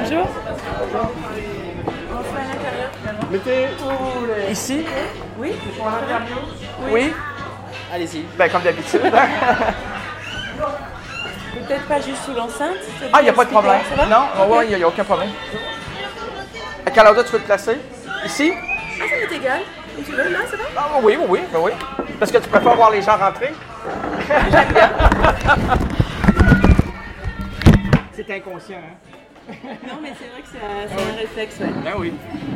Bonjour. Mettez ici. Oui. Pour l'interview. Oui. Allez-y. Ben, comme d'habitude. Peut-être pas juste sous l'enceinte. Ah, il n'y a pas de problème. Ça va? Non, okay. Il n'y a aucun problème. À quelle endroit tu veux te placer? Ici? Ah, ça m'est égal. Et tu veux, là, ça va? Ah, oui. Parce que tu préfères voir les gens rentrer? J'aime bien. C'est inconscient, hein? Non, mais c'est vrai que c'est un réflexe, ouais. Ben oui.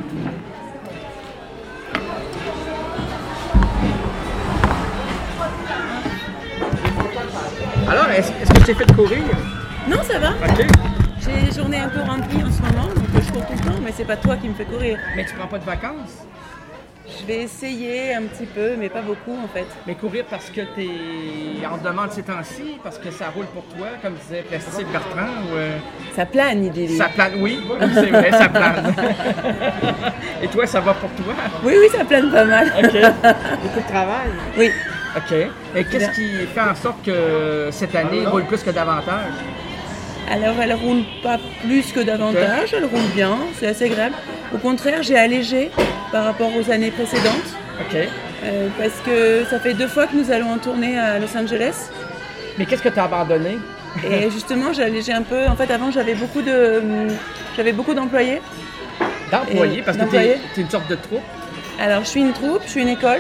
Alors, est-ce que tu t'es fait courir? Non, ça va. OK. J'ai des journées un peu remplies en ce moment, donc je cours tout le temps, mais c'est pas toi qui me fais courir. Mais tu prends pas de vacances? Je vais essayer un petit peu, mais pas beaucoup en fait. Mais courir parce que tu es en demande ces temps-ci, parce que ça roule pour toi, comme disait Plasticine Bertrand, ou... Ça plane, il dit. Ça plane, oui, c'est vrai, ça plane. Et toi, ça va pour toi? Oui, ça plane pas mal. OK. Beaucoup de travail? Oui. OK. Et qu'est-ce qui fait en sorte que cette année roule plus que davantage? Alors, elle roule pas plus que davantage, elle roule bien, c'est assez agréable. Au contraire, j'ai allégé par rapport aux années précédentes. OK. Parce que ça fait 2 fois que nous allons en tournée à Los Angeles. Mais qu'est-ce que tu as abandonné? Et justement, j'ai allégé un peu. En fait, avant, j'avais beaucoup d'employés. D'employés? Parce que tu es une sorte de troupe? Alors, je suis une troupe, je suis une école.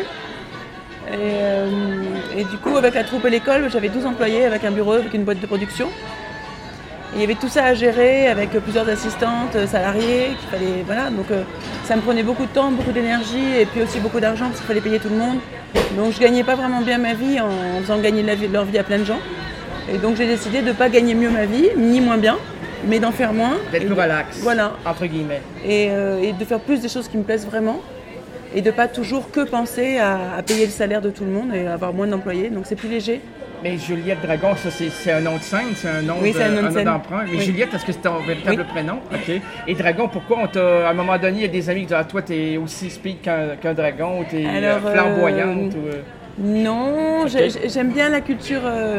Et du coup, avec la troupe et l'école, j'avais 12 employés avec un bureau, avec une boîte de production. Et il y avait tout ça à gérer avec plusieurs assistantes salariées qu'il fallait, voilà, donc ça me prenait beaucoup de temps, beaucoup d'énergie et puis aussi beaucoup d'argent parce qu'il fallait payer tout le monde. Donc je gagnais pas vraiment bien ma vie en faisant gagner leur vie à plein de gens. Et donc j'ai décidé de ne pas gagner mieux ma vie, ni moins bien, mais d'en faire moins. D'être plus relax, voilà. Entre guillemets. Et de faire plus des choses qui me plaisent vraiment. Et de ne pas toujours que penser à payer le salaire de tout le monde et avoir moins d'employés. Donc c'est plus léger. Mais Juliette Dragon, ça c'est un nom de scène, c'est un nom d'emprunt. Mais oui. Juliette, est-ce que c'est ton véritable prénom? OK. Et Dragon, pourquoi à un moment donné, il y a des amis qui disent toi, t'es aussi speed qu'un dragon, ou t'es flamboyante? Non, okay. J'aime bien la culture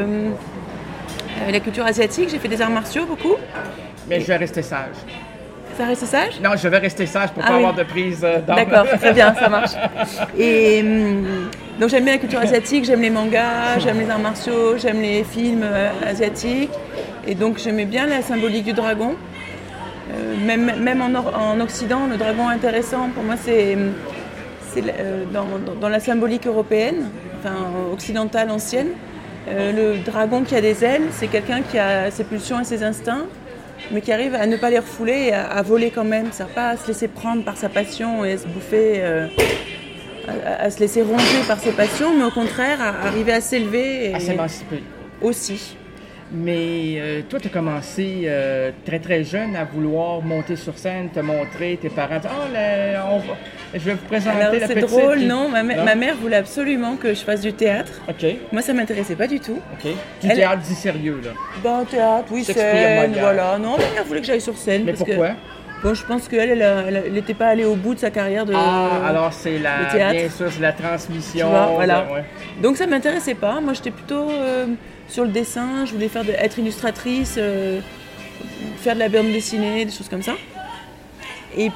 asiatique. J'ai fait des arts martiaux beaucoup. Mais je vais rester sage. Ça reste sage? Non, je vais rester sage pour pas avoir de prise d'armes. D'accord, très bien, ça marche. Et donc j'aime bien la culture asiatique, j'aime les mangas, j'aime les arts martiaux, j'aime les films asiatiques. Et donc j'aimais bien la symbolique du dragon. Même en Occident, le dragon intéressant, pour moi, c'est dans la symbolique européenne, enfin occidentale ancienne. Le dragon qui a des ailes, c'est quelqu'un qui a ses pulsions et ses instincts, mais qui arrive à ne pas les refouler et à voler quand même, pas à se laisser prendre par sa passion et à se bouffer, à se laisser ronger par ses passions, mais au contraire à arriver à s'élever. À s'émanciper. Aussi. Mais toi, tu as commencé très très jeune à vouloir monter sur scène, te montrer, tes parents disent je vais vous présenter la petite. C'est drôle, non, ma mère voulait absolument que je fasse du théâtre. OK. Moi, ça ne m'intéressait pas du tout. OK. Du théâtre dit sérieux, là. Bon, théâtre, oui, scène, voilà. Non, ma mère voulait que j'aille sur scène. Mais pourquoi? Bon, je pense qu'elle n'était pas allée au bout de sa carrière de alors c'est théâtre. Bien sûr, c'est la transmission. Tu vois, voilà. Ouais. Donc ça ne m'intéressait pas. Moi, j'étais plutôt sur le dessin. Je voulais être illustratrice, faire de la bande dessinée, des choses comme ça. Et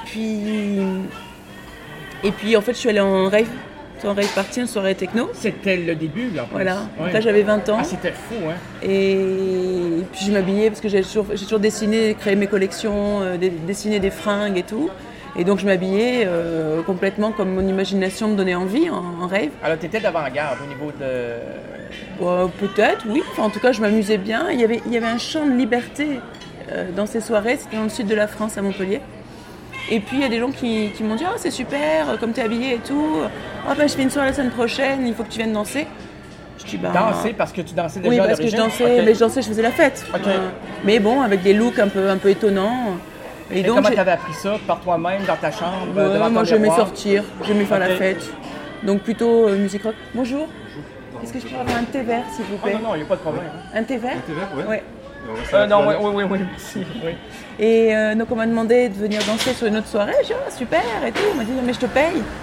puis en fait, je suis allée en rave party, une soirée techno. C'était le début, là. Voilà. Ouais. Donc là, j'avais 20 ans. Ah, c'était fou, hein. Et puis je m'habillais parce que j'ai toujours dessiné, créé mes collections, dessiné des fringues et tout. Et donc je m'habillais complètement comme mon imagination me donnait envie en rave. Alors tu étais d'avant-garde au niveau de... Peut-être, oui. Enfin, en tout cas, je m'amusais bien. Il y avait un champ de liberté dans ces soirées. C'était dans le sud de la France, à Montpellier. Et puis il y a des gens qui m'ont dit « Ah, c'est super, comme tu es habillée et tout. Ah, je fais une soirée la semaine prochaine, il faut que tu viennes danser. » Je dis Danser parce que tu dansais déjà? Oui, parce que je dansais, okay. Mais je dansais, je faisais la fête. Okay. Mais bon, avec des looks un peu étonnants. Et donc, comment tu avais appris ça? Par toi-même, dans ta chambre? Devant moi, ton j'aimais miroir? sortir, j'aimais faire la fête. Donc plutôt musique rock. Bonjour. Est-ce que je peux avoir un thé vert, s'il vous plaît? Non, il n'y a pas de problème. Un thé vert? Un thé vert, oui. Ouais. Non, oui, merci. Oui. Et donc on m'a demandé de venir danser sur une autre soirée. J'ai dit super et tout. On m'a dit non mais je te paye.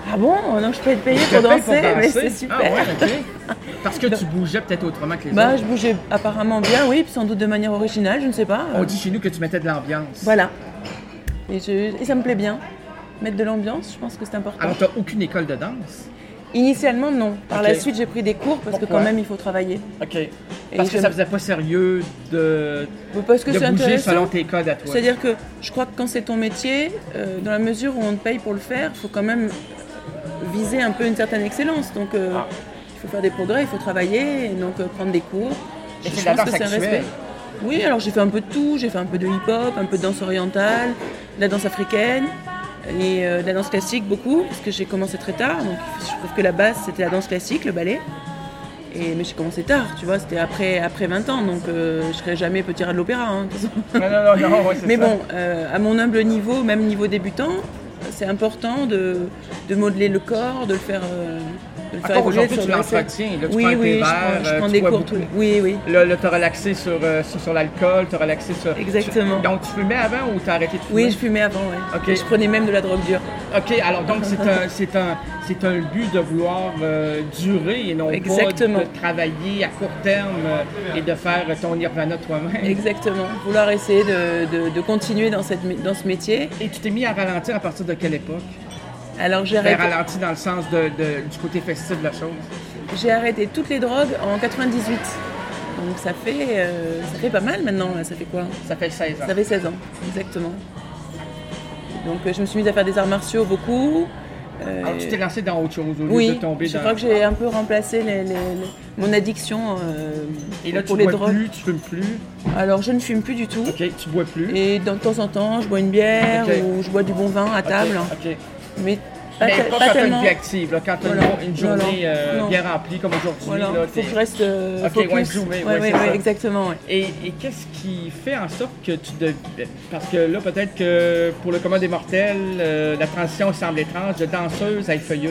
Ah bon? Donc je peux être payée pour danser, mais c'est super. Ah ouais, ok. Parce que tu bougeais peut-être autrement que les autres? Je bougeais apparemment bien, oui, puis sans doute de manière originale, je ne sais pas. On dit chez nous que tu mettais de l'ambiance. Voilà. Et ça me plaît bien. Mettre de l'ambiance, je pense que c'est important. Alors, tu n'as aucune école de danse? Initialement, non. Par la suite, j'ai pris des cours parce que quand même, il faut travailler. OK. Parce que ça faisait pas sérieux de bouger selon tes codes à toi. C'est-à-dire que je crois que quand c'est ton métier, dans la mesure où on te paye pour le faire, il faut quand même viser un peu une certaine excellence. Donc, il faut faire des progrès, il faut travailler, et donc prendre des cours. Et c'est de la danse actuelle? Oui, alors j'ai fait un peu de tout. J'ai fait un peu de hip-hop, un peu de danse orientale, de la danse africaine. Et de la danse classique beaucoup, parce que j'ai commencé très tard, donc je trouve que la base c'était la danse classique, le ballet. Mais j'ai commencé tard, tu vois, c'était après 20 ans, donc je serais jamais petit rat de l'opéra. Hein, non, ouais, mais ça. Bon, à mon humble niveau, même niveau débutant, c'est important de modeler le corps, de le faire évoluer. Aujourd'hui, tu l'entretiens, là, tu prends tes verres, je prends des cours. Oui. Là, tu as relaxé sur l'alcool, tu as relaxé sur... Exactement. Donc, tu fumais avant ou tu as arrêté de fumer? Oui, je fumais avant, oui. Okay. Je prenais même de la drogue dure. OK, alors donc, c'est un but de vouloir durer et non pas de travailler à court terme et de faire ton nirvana toi-même. Exactement. Vouloir essayer de continuer dans ce métier. Et tu t'es mis à ralentir à partir de quelle époque? Alors j'ai arrêté. Ralenti dans le sens du côté festif de la chose. J'ai arrêté toutes les drogues en 98. Donc ça fait pas mal maintenant. Là. Ça fait quoi? Ça fait 16 ans. Ça fait 16 ans, exactement. Donc je me suis mise à faire des arts martiaux beaucoup. Alors tu t'es lancé dans autre chose au lieu de tomber je crois que j'ai un peu remplacé mon addiction et là, pour les drogues. Tu fumes plus? Alors je ne fume plus du tout. OK, tu bois plus? Et de temps en temps, je bois une bière ou je bois du bon vin à table. OK. Mais pas quand tu as une vie active, là, quand tu as une journée bien remplie comme aujourd'hui. Voilà. Il faut que je reste focus. Oui, exactement. Ouais. Et qu'est-ce qui fait en sorte que parce que là, peut-être que pour le commun des mortels, la transition semble étrange, de danseuse à effeuilleuse.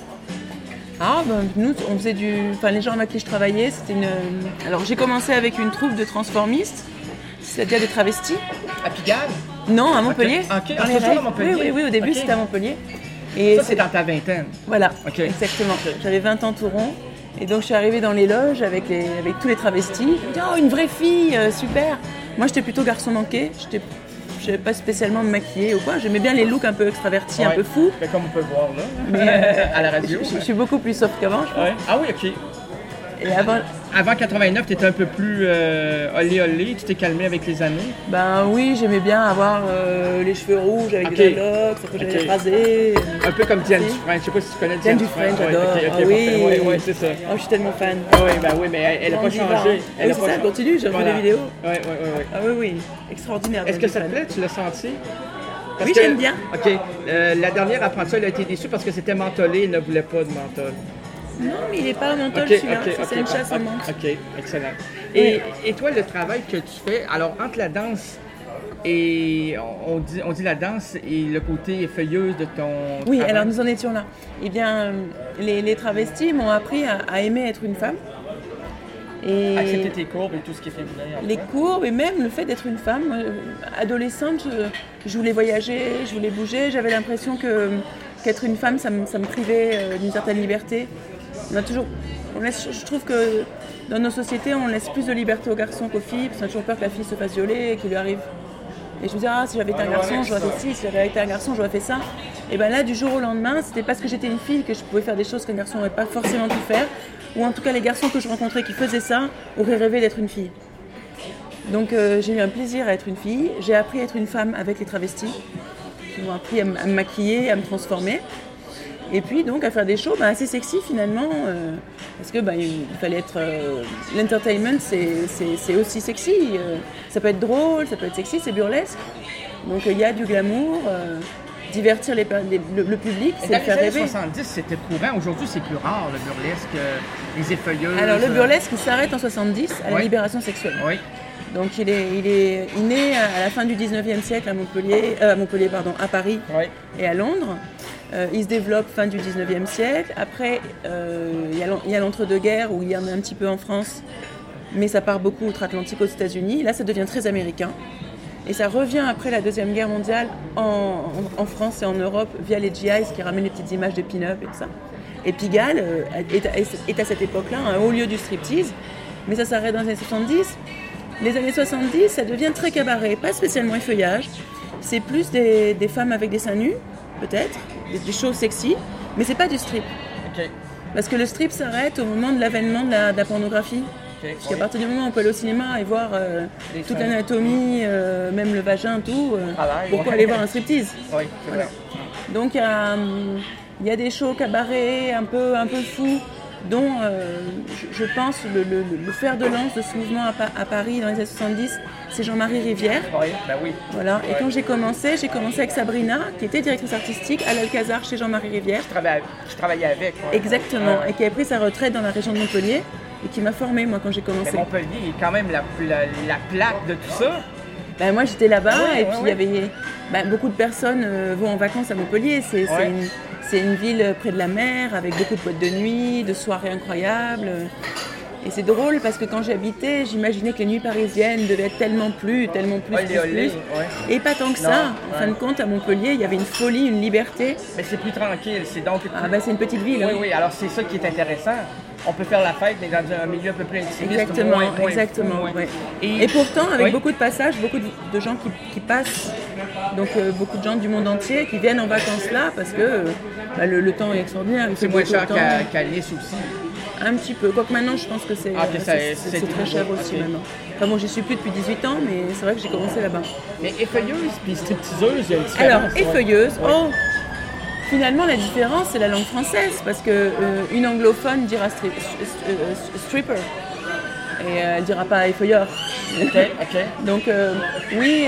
Nous, on faisait les gens avec qui je travaillais, c'était Alors, j'ai commencé avec une troupe de transformistes, c'est-à-dire des travestis. À Pigalle? Non, à Montpellier. OK. Dans les à Montpellier? Oui, au début, c'était à Montpellier. Et ça, c'est dans ta vingtaine? Voilà, exactement. J'avais 20 ans tout rond. Et donc, je suis arrivée dans les loges avec tous les travestis. Je me dis, oh, une vraie fille, super. Moi, j'étais plutôt garçon manqué. Je n'avais pas spécialement me maquiller ou quoi. J'aimais bien les looks un peu extravertis, un peu fous. Comme on peut voir là, mais, à la radio. Je suis beaucoup plus soft qu'avant, je pense. Ouais. Ah oui, OK. Et avant 89, tu étais un peu plus olé, tu t'es calmé avec les années? Ben oui, j'aimais bien avoir les cheveux rouges avec des locks, ça que j'avais rasé. Un peu comme Diane Dufresne, je sais pas si tu connais Diane Dufresne. j'adore. Oui, c'est ça. Oh, je suis tellement fan. Oui, mais elle n'a pas changé. Elle continue, j'ai vu des vidéos. Oui. Ah oui, extraordinaire. Est-ce que ça te plaît? Tu l'as senti? Oui, j'aime bien. OK. La dernière apprenti, elle a été déçue parce que c'était mentholé, elle ne voulait pas de menthol. Non, mais il n'est pas en menthol celui-là, c'est une chasse en menthe. OK, excellent. Et toi, le travail que tu fais, alors entre la danse et, on dit la danse et le côté feuilleuse de ton Oui, travail. Alors nous en étions là. Eh bien, les travestis m'ont appris à aimer être une femme. Et accepter tes courbes et tout ce qui est féminin. Les courbes et même le fait d'être une femme. Adolescente, je voulais voyager, je voulais bouger. J'avais l'impression qu'être une femme, ça me privait d'une certaine liberté. Je trouve que dans nos sociétés, on laisse plus de liberté aux garçons qu'aux filles, parce qu'on a toujours peur que la fille se fasse violer et qu'il lui arrive. Et je me disais, si j'avais été un garçon, j'aurais fait ci, si j'avais été un garçon, j'aurais fait ça. Et bien là, du jour au lendemain, c'était parce que j'étais une fille que je pouvais faire des choses qu'un garçon n'aurait pas forcément pu faire. Ou en tout cas, les garçons que je rencontrais qui faisaient ça auraient rêvé d'être une fille. Donc j'ai eu un plaisir à être une fille. J'ai appris à être une femme avec les travestis, qui m'ont appris à me maquiller, à me transformer. Et puis donc à faire des shows assez sexy finalement, parce que il fallait être... l'entertainment c'est aussi sexy, ça peut être drôle, ça peut être sexy, c'est burlesque. Donc il y a du glamour, divertir le public, c'est le faire rêver. Dans les années 70 c'était courant, aujourd'hui c'est plus rare le burlesque, les effeuilleuses. Alors le burlesque il s'arrête en 70 à la libération sexuelle. Oui. Donc il naît à la fin du 19e siècle à Paris et à Londres. Il se développe fin du 19e siècle. Après, il y a l'entre-deux-guerres où il y en a un petit peu en France, mais ça part beaucoup outre-Atlantique aux États-Unis. Là, ça devient très américain. Et ça revient après la Deuxième Guerre mondiale en France et en Europe via les GIs qui ramènent les petites images de pin-up et tout ça. Et Pigalle est à cette époque-là un haut lieu du striptease, mais ça s'arrête dans les années 70. Les années 70, ça devient très cabaret, pas spécialement effeuillage. C'est plus des femmes avec des seins nus, peut-être, des choses sexy, mais c'est pas du strip. Okay. Parce que le strip s'arrête au moment de l'avènement de la pornographie. Okay. Parce qu'à partir du moment où on peut aller au cinéma et voir toute l'anatomie, même le vagin, tout, pourquoi aller voir un striptease? Oui, c'est vrai. Donc il y a des shows cabaret un peu fous, dont je pense le fer de lance de ce mouvement à Paris dans les années 70, c'est Jean-Marie Rivière. Oui, bah oui. Voilà. Et quand j'ai commencé avec Sabrina, qui était directrice artistique à l'Alcazar chez Jean-Marie Rivière. Je travaillais avec. Ouais. Exactement, et qui a pris sa retraite dans la région de Montpellier et qui m'a formée, moi, quand j'ai commencé. Mais Montpellier est quand même la plaque de tout ça. Ben, moi, j'étais là-bas, et puis il y avait beaucoup de personnes vont en vacances à Montpellier. C'est une ville près de la mer, avec beaucoup de boîtes de nuit, de soirées incroyables. Et c'est drôle parce que quand j'y habitais, j'imaginais que les nuits parisiennes devaient être tellement plus. Ouais. Et pas tant que ça. En fin de compte, à Montpellier, il y avait une folie, une liberté. Mais c'est plus tranquille, c'est donc... c'est une petite ville. Oui, oui, alors c'est ça qui est intéressant. On peut faire la fête, mais dans un milieu un peu plus intimiste. Exactement. Ouais. Et pourtant, avec beaucoup de passages, beaucoup de gens qui passent, donc beaucoup de gens du monde entier qui viennent en vacances là, parce que le temps est extraordinaire. C'est moins cher qu'à Nice aussi. Un petit peu, quoique maintenant je pense que c'est très cher aussi maintenant. Enfin bon, j'y suis plus depuis 18 ans, mais c'est vrai que j'ai commencé là-bas. Mais effeuilleuse puis stripteaseuse, il y a une différence. Alors, effeuilleuse, finalement la différence c'est la langue française, parce que une anglophone dira stripper, et elle dira pas effeuilleur. Ok. Donc oui,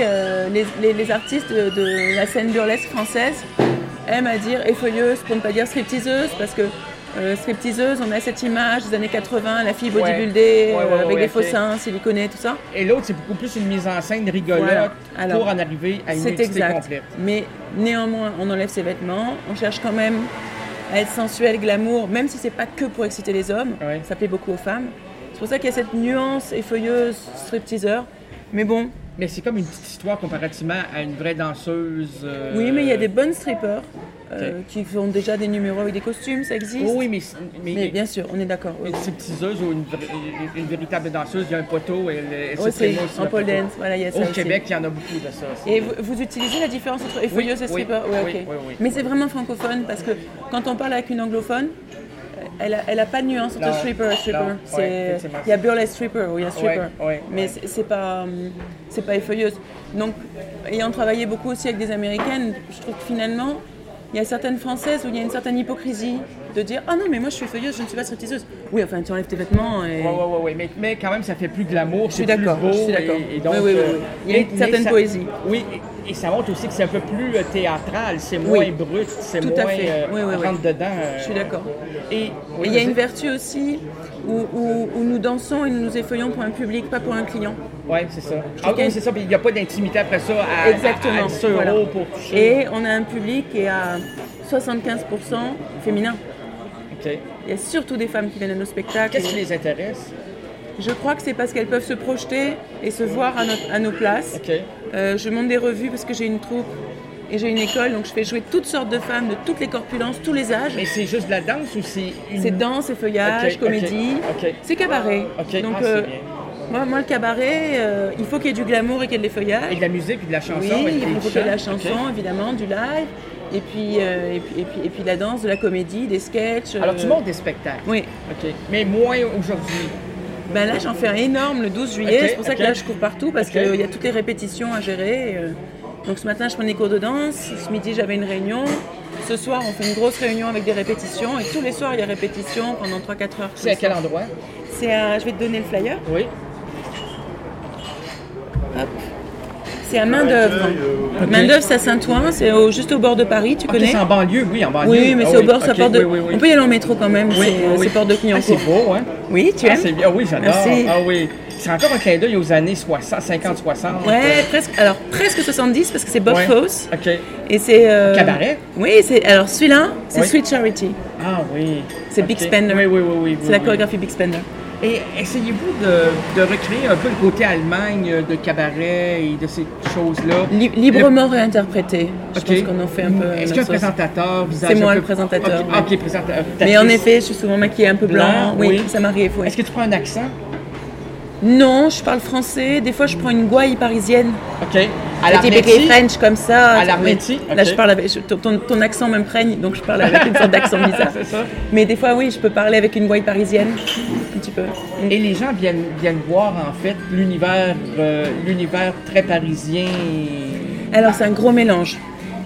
les artistes de la scène burlesque française aiment à dire effeuilleuse pour ne pas dire stripteaseuse, parce que stripteaseuse, on a cette image des années 80, la fille bodybuildée, avec des faux seins, siliconés, tout ça. Et l'autre, c'est beaucoup plus une mise en scène rigolote pour en arriver à une nudité complète. Mais néanmoins, on enlève ses vêtements, on cherche quand même à être sensuel, glamour, même si c'est pas que pour exciter les hommes, ça plaît beaucoup aux femmes. C'est pour ça qu'il y a cette nuance effeuilleuse, stripteaseur, mais bon. Mais c'est comme une petite histoire comparativement à une vraie danseuse. Oui, mais il y a des bonnes strippers. Qui font déjà des numéros avec des costumes, ça existe. Oui, mais bien sûr, on est d'accord. Une stripteaseuse ou une véritable danseuse, il y a un poteau et elle c'est en pole dance, voilà, il y a ça. Au Québec, il y en a beaucoup de ça. Et vous utilisez la différence entre effeuilleuse et stripper? Oui. Mais c'est vraiment francophone, parce que quand on parle avec une anglophone, elle a pas de nuance entre stripper et stripper. Il y a burlesque stripper ou il y a stripper, mais c'est pas effeuilleuse. Donc, ayant travaillé beaucoup aussi avec des Américaines, je trouve que finalement, il y a certaines Françaises où il y a une certaine hypocrisie de dire « Ah non, mais moi je suis feuilleuse, je ne suis pas stripteaseuse. » Oui, enfin, tu enlèves tes vêtements et... Oui, mais quand même, ça fait plus glamour, je suis d'accord. Et donc, oui. Il y a une certaine poésie. Oui, et ça montre aussi que c'est un peu plus théâtral, c'est moins brut, c'est tout moins rentre dedans. Je suis d'accord. Et il y a une vertu aussi où nous dansons et nous nous effeuillons pour un public, pas pour un client. Oui, c'est ça. C'est ça, il n'y a pas d'intimité après ça à 10 € pour toucher. Et on a un public qui est à 75% féminin. Okay. Il y a surtout des femmes qui viennent à nos spectacles. Qu'est-ce qui les intéresse? Je crois que c'est parce qu'elles peuvent se projeter et se voir à nos places. Okay. Je monte des revues parce que j'ai une troupe et j'ai une école, donc je fais jouer toutes sortes de femmes de toutes les corpulences, tous les âges. Mais c'est juste de la danse ou c'est C'est danse, c'est feuillage, comédie. C'est cabaret. Donc, moi, le cabaret, il faut qu'il y ait du glamour et qu'il y ait de l'effeuillage. Et de la musique et de la chanson. Oui, il faut qu'il y ait de la chanson, évidemment, du live. Et puis de la danse, de la comédie, des sketchs. Alors tu montes des spectacles? Oui. OK. Mais moins aujourd'hui? Ben là, j'en fais un énorme le 12 juillet. C'est pour ça que là, je cours partout parce qu'il y a toutes les répétitions à gérer. Donc ce matin, je prends des cours de danse. Ce midi, j'avais une réunion. Ce soir, on fait une grosse réunion avec des répétitions. Et tous les soirs, il y a répétition pendant 3-4 heures. C'est à quel endroit? Je vais te donner le flyer. Oui. Hop. C'est à Main-d'œuvre. Main-d'œuvre, c'est à Saint-Ouen, c'est juste au bord de Paris, tu connais? C'est en banlieue, oui, en banlieue. Oui, mais c'est au bord, ça porte de... On peut y aller en métro quand même, c'est porte de Clignancourt. C'est beau, hein? Oui, tu aimes? C'est bien, oui, j'adore. Merci. Ah oui. C'est encore un clin d'œil aux années 50-60. Ouais, presque 70 parce que c'est Bob Fosse. OK. Et c'est... Cabaret? Oui, alors celui-là, c'est Sweet Charity. Ah oui. C'est Big Spender. Oui. C'est la chorégraphie Big Spender. Et essayez-vous de recréer un peu le côté Allemagne de cabaret et de ces choses-là? Librement réinterprété. Je pense qu'on en fait un peu. Est-ce qu'il y a un présentateur, visage? C'est moi le présentateur. Ok, présentateur. Mais en effet, je suis souvent maquillée un peu blanc. Oui, ça m'arrive. Oui. Est-ce que tu prends un accent? Non, je parle français. Des fois, je prends une gouaille parisienne. OK. À l'Arnetti? French comme ça. À l'Arnetti? Okay. Là, je parle avec... Ton accent m'imprègne, donc je parle avec une sorte d'accent bizarre. C'est ça. Mais des fois, oui, je peux parler avec une gouaille parisienne. Un petit peu. Et les gens viennent voir, en fait, l'univers très parisien. Alors, c'est un gros mélange.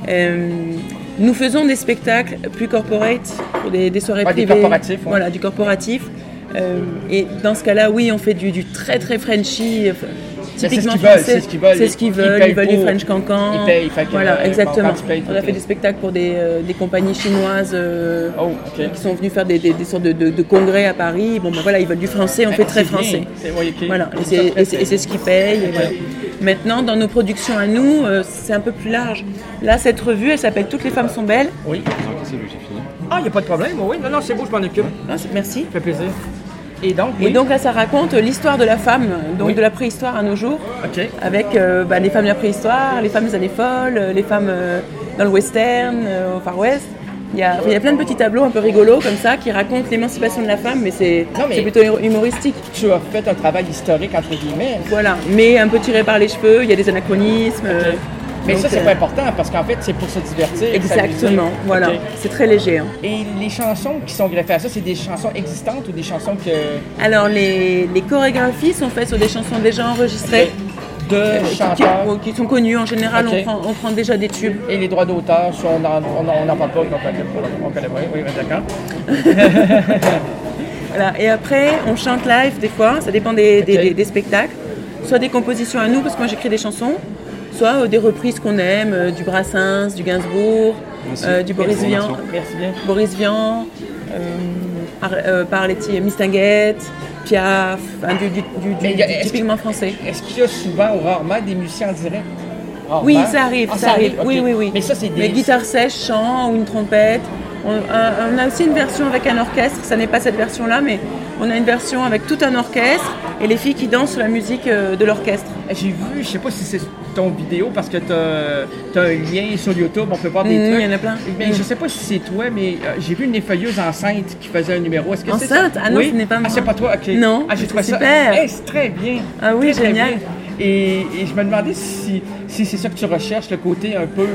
Nous faisons des spectacles plus corporate, pour des soirées privées. Du corporatif. Ouais. Voilà, du corporatif. Et dans ce cas-là, oui, on fait du très très Frenchy, typiquement français. C'est ce qu'ils veulent. Ils veulent du French cancan. Ils payent. Voilà, exactement. On a fait des spectacles pour des compagnies chinoises qui sont venues faire des sortes de congrès à Paris. Bon, ben voilà, ils veulent du français, on fait très français. Voilà, et c'est ce qu'ils payent. Et voilà. Maintenant, dans nos productions à nous, c'est un peu plus large. Là, cette revue, elle s'appelle Toutes les femmes sont belles. Oui. Ah, il n'y a pas de problème. Oui, non, c'est beau, je m'en occupe. Merci. Ça fait plaisir. Et donc là, ça raconte l'histoire de la femme, donc de la préhistoire à nos jours, avec les femmes de la préhistoire, les femmes des années folles, les femmes dans le western, au Far West. Il y a plein de petits tableaux un peu rigolos comme ça qui racontent l'émancipation de la femme, mais c'est plutôt humoristique. Tu as fait un travail historique entre guillemets. Voilà, mais un peu tiré par les cheveux, il y a des anachronismes. Mais donc, ça, c'est pas important parce qu'en fait, c'est pour se divertir. Exactement, voilà. C'est très léger. Hein. Et les chansons qui sont greffées à ça, c'est des chansons existantes ou des chansons que... Alors, les chorégraphies sont faites sur des chansons déjà enregistrées. De chanteurs. Qui sont connus. En général, on prend déjà des tubes. Et les droits d'auteur, on n'en parle pas, on connaît pas. Oui, d'accord. Voilà. Et après, on chante live des fois, ça dépend des spectacles. Soit des compositions à nous, parce que moi j'écris des chansons, soit des reprises qu'on aime, du Brassens, du Gainsbourg, du Boris Vian. Merci bien. Boris Vian, Arletty, Mistinguett, Piaf, du typiquement français. Est-ce qu'il y a souvent ou rarement des musiciens en direct? Rarement. Oui, ça arrive. Okay. Oui. Mais ça, c'est des... guitares sèches, chant ou une trompette. On a aussi une version avec un orchestre, ça n'est pas cette version-là, mais on a une version avec tout un orchestre et les filles qui dansent sur la musique de l'orchestre. J'ai vu, je sais pas si c'est ton vidéo parce que t'as un lien sur YouTube, on peut voir des trucs. Il y en a plein. Mais je sais pas si c'est toi, mais j'ai vu une effeuilleuse enceinte qui faisait un numéro. Est-ce que enceinte? C'est ça? Ah non, ce n'est pas moi. Ah, c'est pas toi? OK. Non, j'ai trouvé ça super. C'est très bien. Ah oui, très, génial. Très bien. Et je me demandais si c'est ça que tu recherches, le côté un peu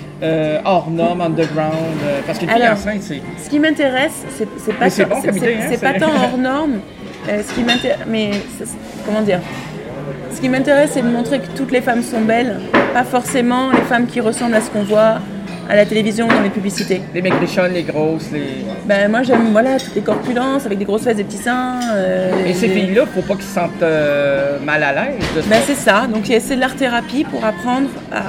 hors norme, underground, parce que fille enceinte, c'est... Ce qui m'intéresse, c'est pas, c'est pas tant hors norme, ce qui m'intéresse, mais comment dire? Ce qui m'intéresse, c'est de montrer que toutes les femmes sont belles, pas forcément les femmes qui ressemblent à ce qu'on voit à la télévision ou dans les publicités. Les maigrichonnes, les grosses, les... moi j'aime toutes les corpulences avec des grosses fesses, des petits seins. Et ces filles-là, faut pas qu'ils se sentent mal à l'aise. C'est ça. Donc c'est de l'art-thérapie pour apprendre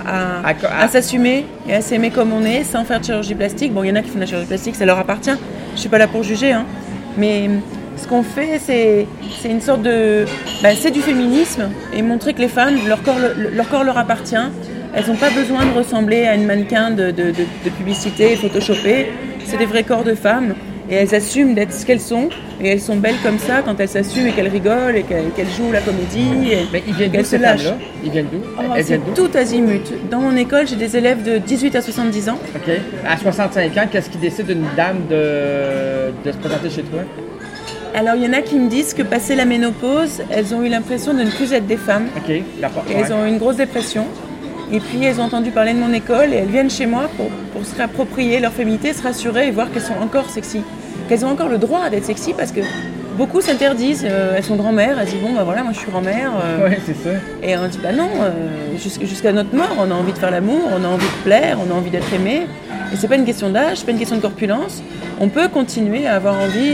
à s'assumer et à s'aimer comme on est sans faire de chirurgie plastique. Bon, il y en a qui font de la chirurgie plastique, ça leur appartient. Je suis pas là pour juger, hein. Mais ce qu'on fait, c'est une sorte de... c'est du féminisme et montrer que les femmes, leur corps leur appartient. Elles n'ont pas besoin de ressembler à une mannequin de publicité photoshopée. C'est des vrais corps de femmes et elles assument d'être ce qu'elles sont. Et elles sont belles comme ça quand elles s'assument et qu'elles rigolent et qu'elles jouent la comédie. Mais ils viennent d'où ces femmes-là? Ils viennent d'où? C'est tout azimut. Dans mon école, j'ai des élèves de 18 à 70 ans. OK. À 65 ans, qu'est-ce qui décide d'une dame de se présenter chez toi? Alors, il y en a qui me disent que passé la ménopause, elles ont eu l'impression de ne plus être des femmes. OK. Et elles ont eu une grosse dépression. Et puis, elles ont entendu parler de mon école et elles viennent chez moi pour se réapproprier leur féminité, se rassurer et voir qu'elles sont encore sexy. Qu'elles ont encore le droit d'être sexy parce que beaucoup s'interdisent. Elles sont grand-mères, elles disent moi je suis grand-mère. Ouais, c'est ça. Et on dit non, jusqu'à notre mort, on a envie de faire l'amour, on a envie de plaire, on a envie d'être aimé. Et c'est pas une question d'âge, c'est pas une question de corpulence. On peut continuer à avoir envie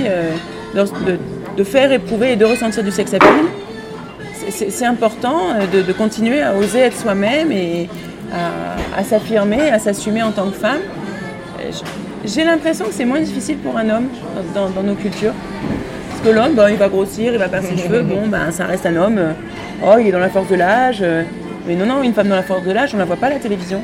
de faire éprouver et de ressentir du sex appeal. C'est important de continuer à oser être soi-même et à s'affirmer, à s'assumer en tant que femme. J'ai l'impression que c'est moins difficile pour un homme dans nos cultures. Parce que l'homme, il va grossir, il va perdre ses cheveux, ça reste un homme. Il est dans la force de l'âge. Mais non, une femme dans la force de l'âge, on ne la voit pas à la télévision.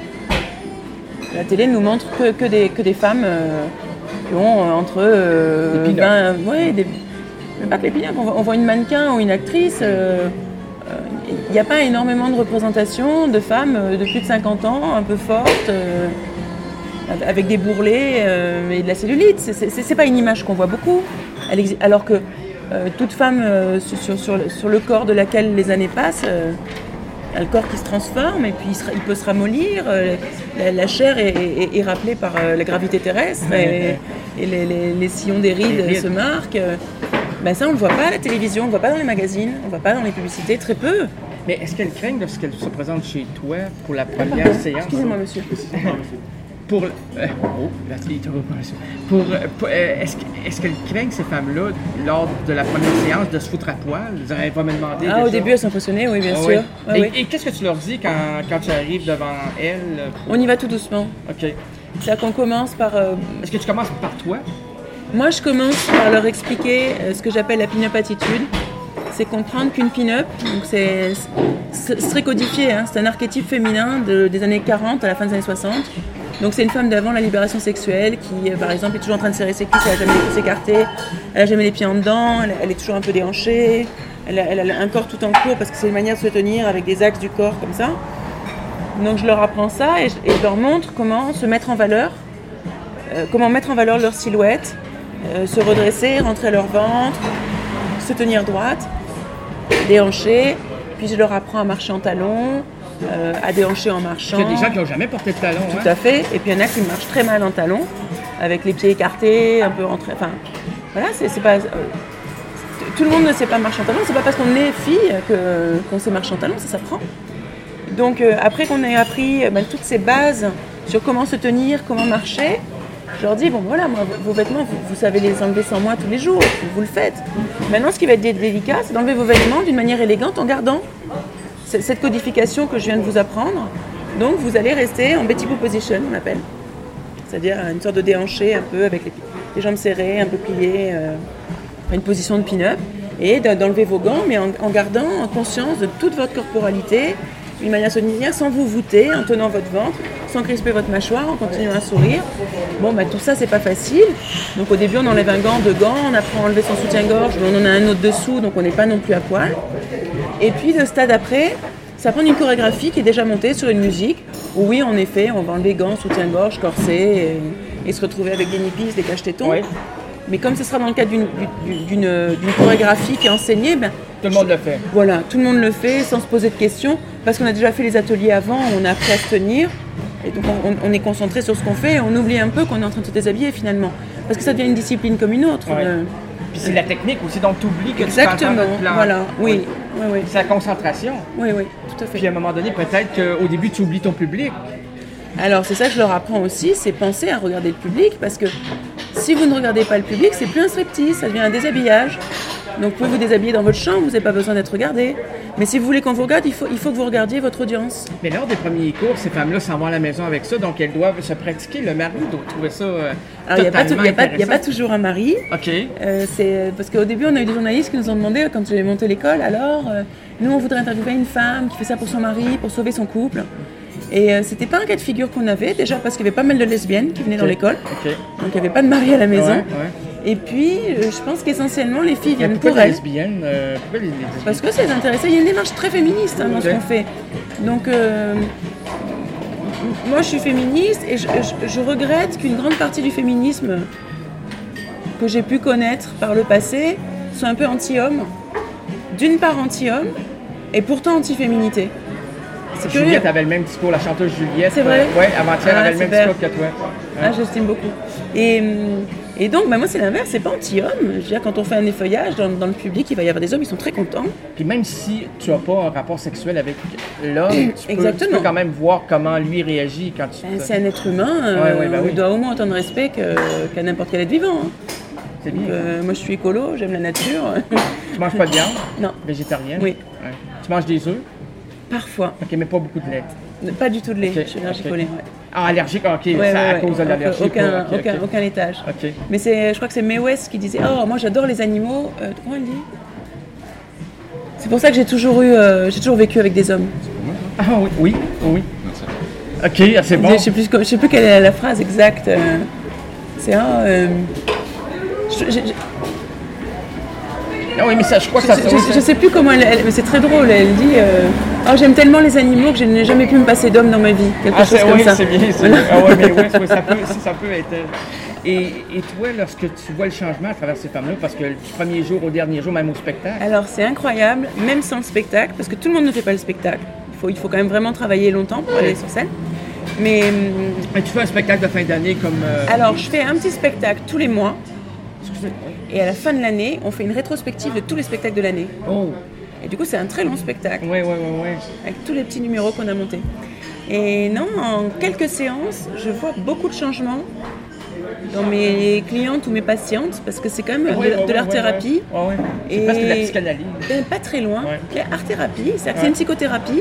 La télé nous montre que des femmes qui ont entre 20... Pas que les pin-up, on voit une mannequin ou une actrice. Il n'y a pas énormément de représentation de femmes de plus de 50 ans, un peu fortes, avec des bourrelets et de la cellulite. C'est pas une image qu'on voit beaucoup. Alors que toute femme sur le corps de laquelle les années passent, a le corps qui se transforme et puis il peut se ramollir. La chair est rappelée par la gravité terrestre et les sillons des rides se marquent. Ben ça, on ne le voit pas à la télévision, on ne le voit pas dans les magazines, on ne le voit pas dans les publicités, très peu. Mais est-ce qu'elle craint lorsqu'elle se présente chez toi pour la première séance? Excusez-moi, monsieur. Est-ce qu'elle craint ces femmes-là, lors de la première séance, de se foutre à poil? Elle va me demander. Au début, elles sont impressionnées, oui, bien sûr. Et qu'est-ce que tu leur dis quand tu arrives devant elles? On y va tout doucement. OK. C'est-à-dire qu'on commence par... Est-ce que tu commences par toi? Moi, je commence par leur expliquer ce que j'appelle la pin-up attitude. C'est comprendre qu'une pin-up, donc c'est très codifié, hein, c'est un archétype féminin des années 40 à la fin des années 60. Donc c'est une femme d'avant la libération sexuelle qui, par exemple, est toujours en train de serrer ses cuisses, elle n'a jamais les cuisses écartées, elle n'a jamais les pieds en dedans, elle est toujours un peu déhanchée, elle a un corps tout en court parce que c'est une manière de se tenir avec des axes du corps comme ça. Donc je leur apprends ça et je leur montre comment se mettre en valeur, comment mettre en valeur leur silhouette, se redresser, rentrer leur ventre, se tenir droite, déhancher, puis je leur apprends à marcher en talons, à déhancher en marchant. Il y a des gens qui n'ont jamais porté de talons. Tout à fait, et puis il y en a qui marchent très mal en talons, avec les pieds écartés, un peu rentrés, enfin, voilà, c'est pas... tout le monde ne sait pas marcher en talons, c'est pas parce qu'on est fille qu'on sait marcher en talons, ça s'apprend. Donc après qu'on ait appris toutes ces bases sur comment se tenir, comment marcher, je leur dis, bon voilà, moi, vos vêtements, vous savez les enlever sans moi tous les jours, vous le faites. Maintenant, ce qui va être délicat, c'est d'enlever vos vêtements d'une manière élégante en gardant cette codification que je viens de vous apprendre. Donc, vous allez rester en Betty Boop position, on appelle. C'est-à-dire une sorte de déhanché un peu avec les jambes serrées, un peu pliées, une position de pin-up. Et d'enlever vos gants, mais en gardant en conscience de toute votre corporalité, une manière de se tenir sans vous voûter, en tenant votre ventre, sans crisper votre mâchoire, en continuant à sourire. Bon, tout ça, c'est pas facile. Donc au début, on enlève un gant, 2 gants, on apprend à enlever son soutien-gorge, mais on en a un autre dessous, donc on n'est pas non plus à poil. Et puis le stade après, ça prend une chorégraphie qui est déjà montée sur une musique, où oui, en effet, on va enlever gants, soutien-gorge, corset, et se retrouver avec des nippies, des cache-tétons. Oui. Mais comme ce sera dans le cadre d'une chorégraphie qui est enseignée, tout le monde le fait. Voilà, tout le monde le fait sans se poser de questions, parce qu'on a déjà fait les ateliers avant, on a appris à se tenir, et donc on est concentré sur ce qu'on fait, et on oublie un peu qu'on est en train de se déshabiller finalement, parce que ça devient une discipline comme une autre. Ouais. Puis c'est la technique aussi, donc tu oublies que exactement, tu t'entends plan. Voilà, oui. C'est la concentration. Oui, tout à fait. Puis à un moment donné, peut-être qu'au début, tu oublies ton public. Alors c'est ça que je leur apprends aussi, c'est penser à regarder le public, parce que si vous ne regardez pas le public, c'est plus un striptease, ça devient un déshabillage. Donc vous pouvez vous déshabiller dans votre chambre, vous n'avez pas besoin d'être regardé. Mais si vous voulez qu'on vous regarde, il faut que vous regardiez votre audience. Mais lors des premiers cours, ces femmes-là s'en vont à la maison avec ça, donc elles doivent se pratiquer. Le mari doit trouver ça totalement intéressant. Il n'y a pas toujours un mari. OK. C'est parce qu'au début, on a eu des journalistes qui nous ont demandé, quand j'ai monté l'école, alors, nous, on voudrait interviewer une femme qui fait ça pour son mari, pour sauver son couple. Et c'était pas un cas de figure qu'on avait, déjà parce qu'il y avait pas mal de lesbiennes qui venaient dans l'école. Donc il n'y avait pas de mari à la maison. Ouais. Et puis, je pense qu'essentiellement, les filles viennent pour elles. Lesbiennes, parce que ça les intéressait. Il y a une démarche très féministe dans ce qu'on fait. Donc, moi, je suis féministe et je regrette qu'une grande partie du féminisme que j'ai pu connaître par le passé soit un peu anti-homme. D'une part anti-homme et pourtant anti-féminité. Juliette avait le même discours, la chanteuse Juliette. C'est vrai? Oui, avant-hier, elle avait le même discours que toi. Ah, j'estime beaucoup. Et donc, moi, c'est l'inverse, c'est pas anti-homme. Je veux dire, quand on fait un effeuillage dans le public, il va y avoir des hommes, ils sont très contents. Puis même si tu n'as pas un rapport sexuel avec l'homme, tu peux quand même voir comment lui réagit quand tu... C'est un être humain, il doit au moins autant de respect qu'à n'importe quel être vivant. Hein. C'est bien. Moi, je suis écolo, j'aime la nature. Tu manges pas de viande? Non. Végétarienne? Oui. Ouais. Tu manges des œufs? Parfois. OK, mais pas beaucoup de lait? Pas du tout de lait, je suis allergique au lait. Ouais. Ah, allergique, OK, c'est à cause de l'allergie. Aucun laitage. Okay. Mais je crois que c'est Mae West qui disait « Oh, moi j'adore les animaux. » Comment elle dit? C'est pour ça que j'ai toujours vécu avec des hommes. Ah oui. OK, c'est bon. Je sais plus quelle est la phrase exacte. Ah oui, mais ça, je crois que ça... Je sais plus comment mais c'est très drôle. Elle dit oh, j'aime tellement les animaux que je n'ai jamais pu me passer d'homme dans ma vie. Quelque chose comme ça. C'est bien. Voilà. Ah ouais, mais ouais, ça peut être... Et toi, lorsque tu vois le changement à travers ces femmes-là, parce que du premier jour au dernier jour, même au spectacle... Alors, c'est incroyable, même sans le spectacle, parce que tout le monde ne fait pas le spectacle. Il faut quand même vraiment travailler longtemps pour aller sur scène. Mais tu fais un spectacle de fin d'année comme... Alors, je fais un petit spectacle tous les mois. Et à la fin de l'année, on fait une rétrospective de tous les spectacles de l'année. Oh. Et du coup, c'est un très long spectacle. Ouais. Avec tous les petits numéros qu'on a montés. Et non, en quelques séances, je vois beaucoup de changements dans mes clientes ou mes patientes, parce que c'est quand même de l'art-thérapie. Ouais. C'est presque de la psychanalyse. Pas très loin. Il y a art-thérapie, c'est-à-dire que c'est une psychothérapie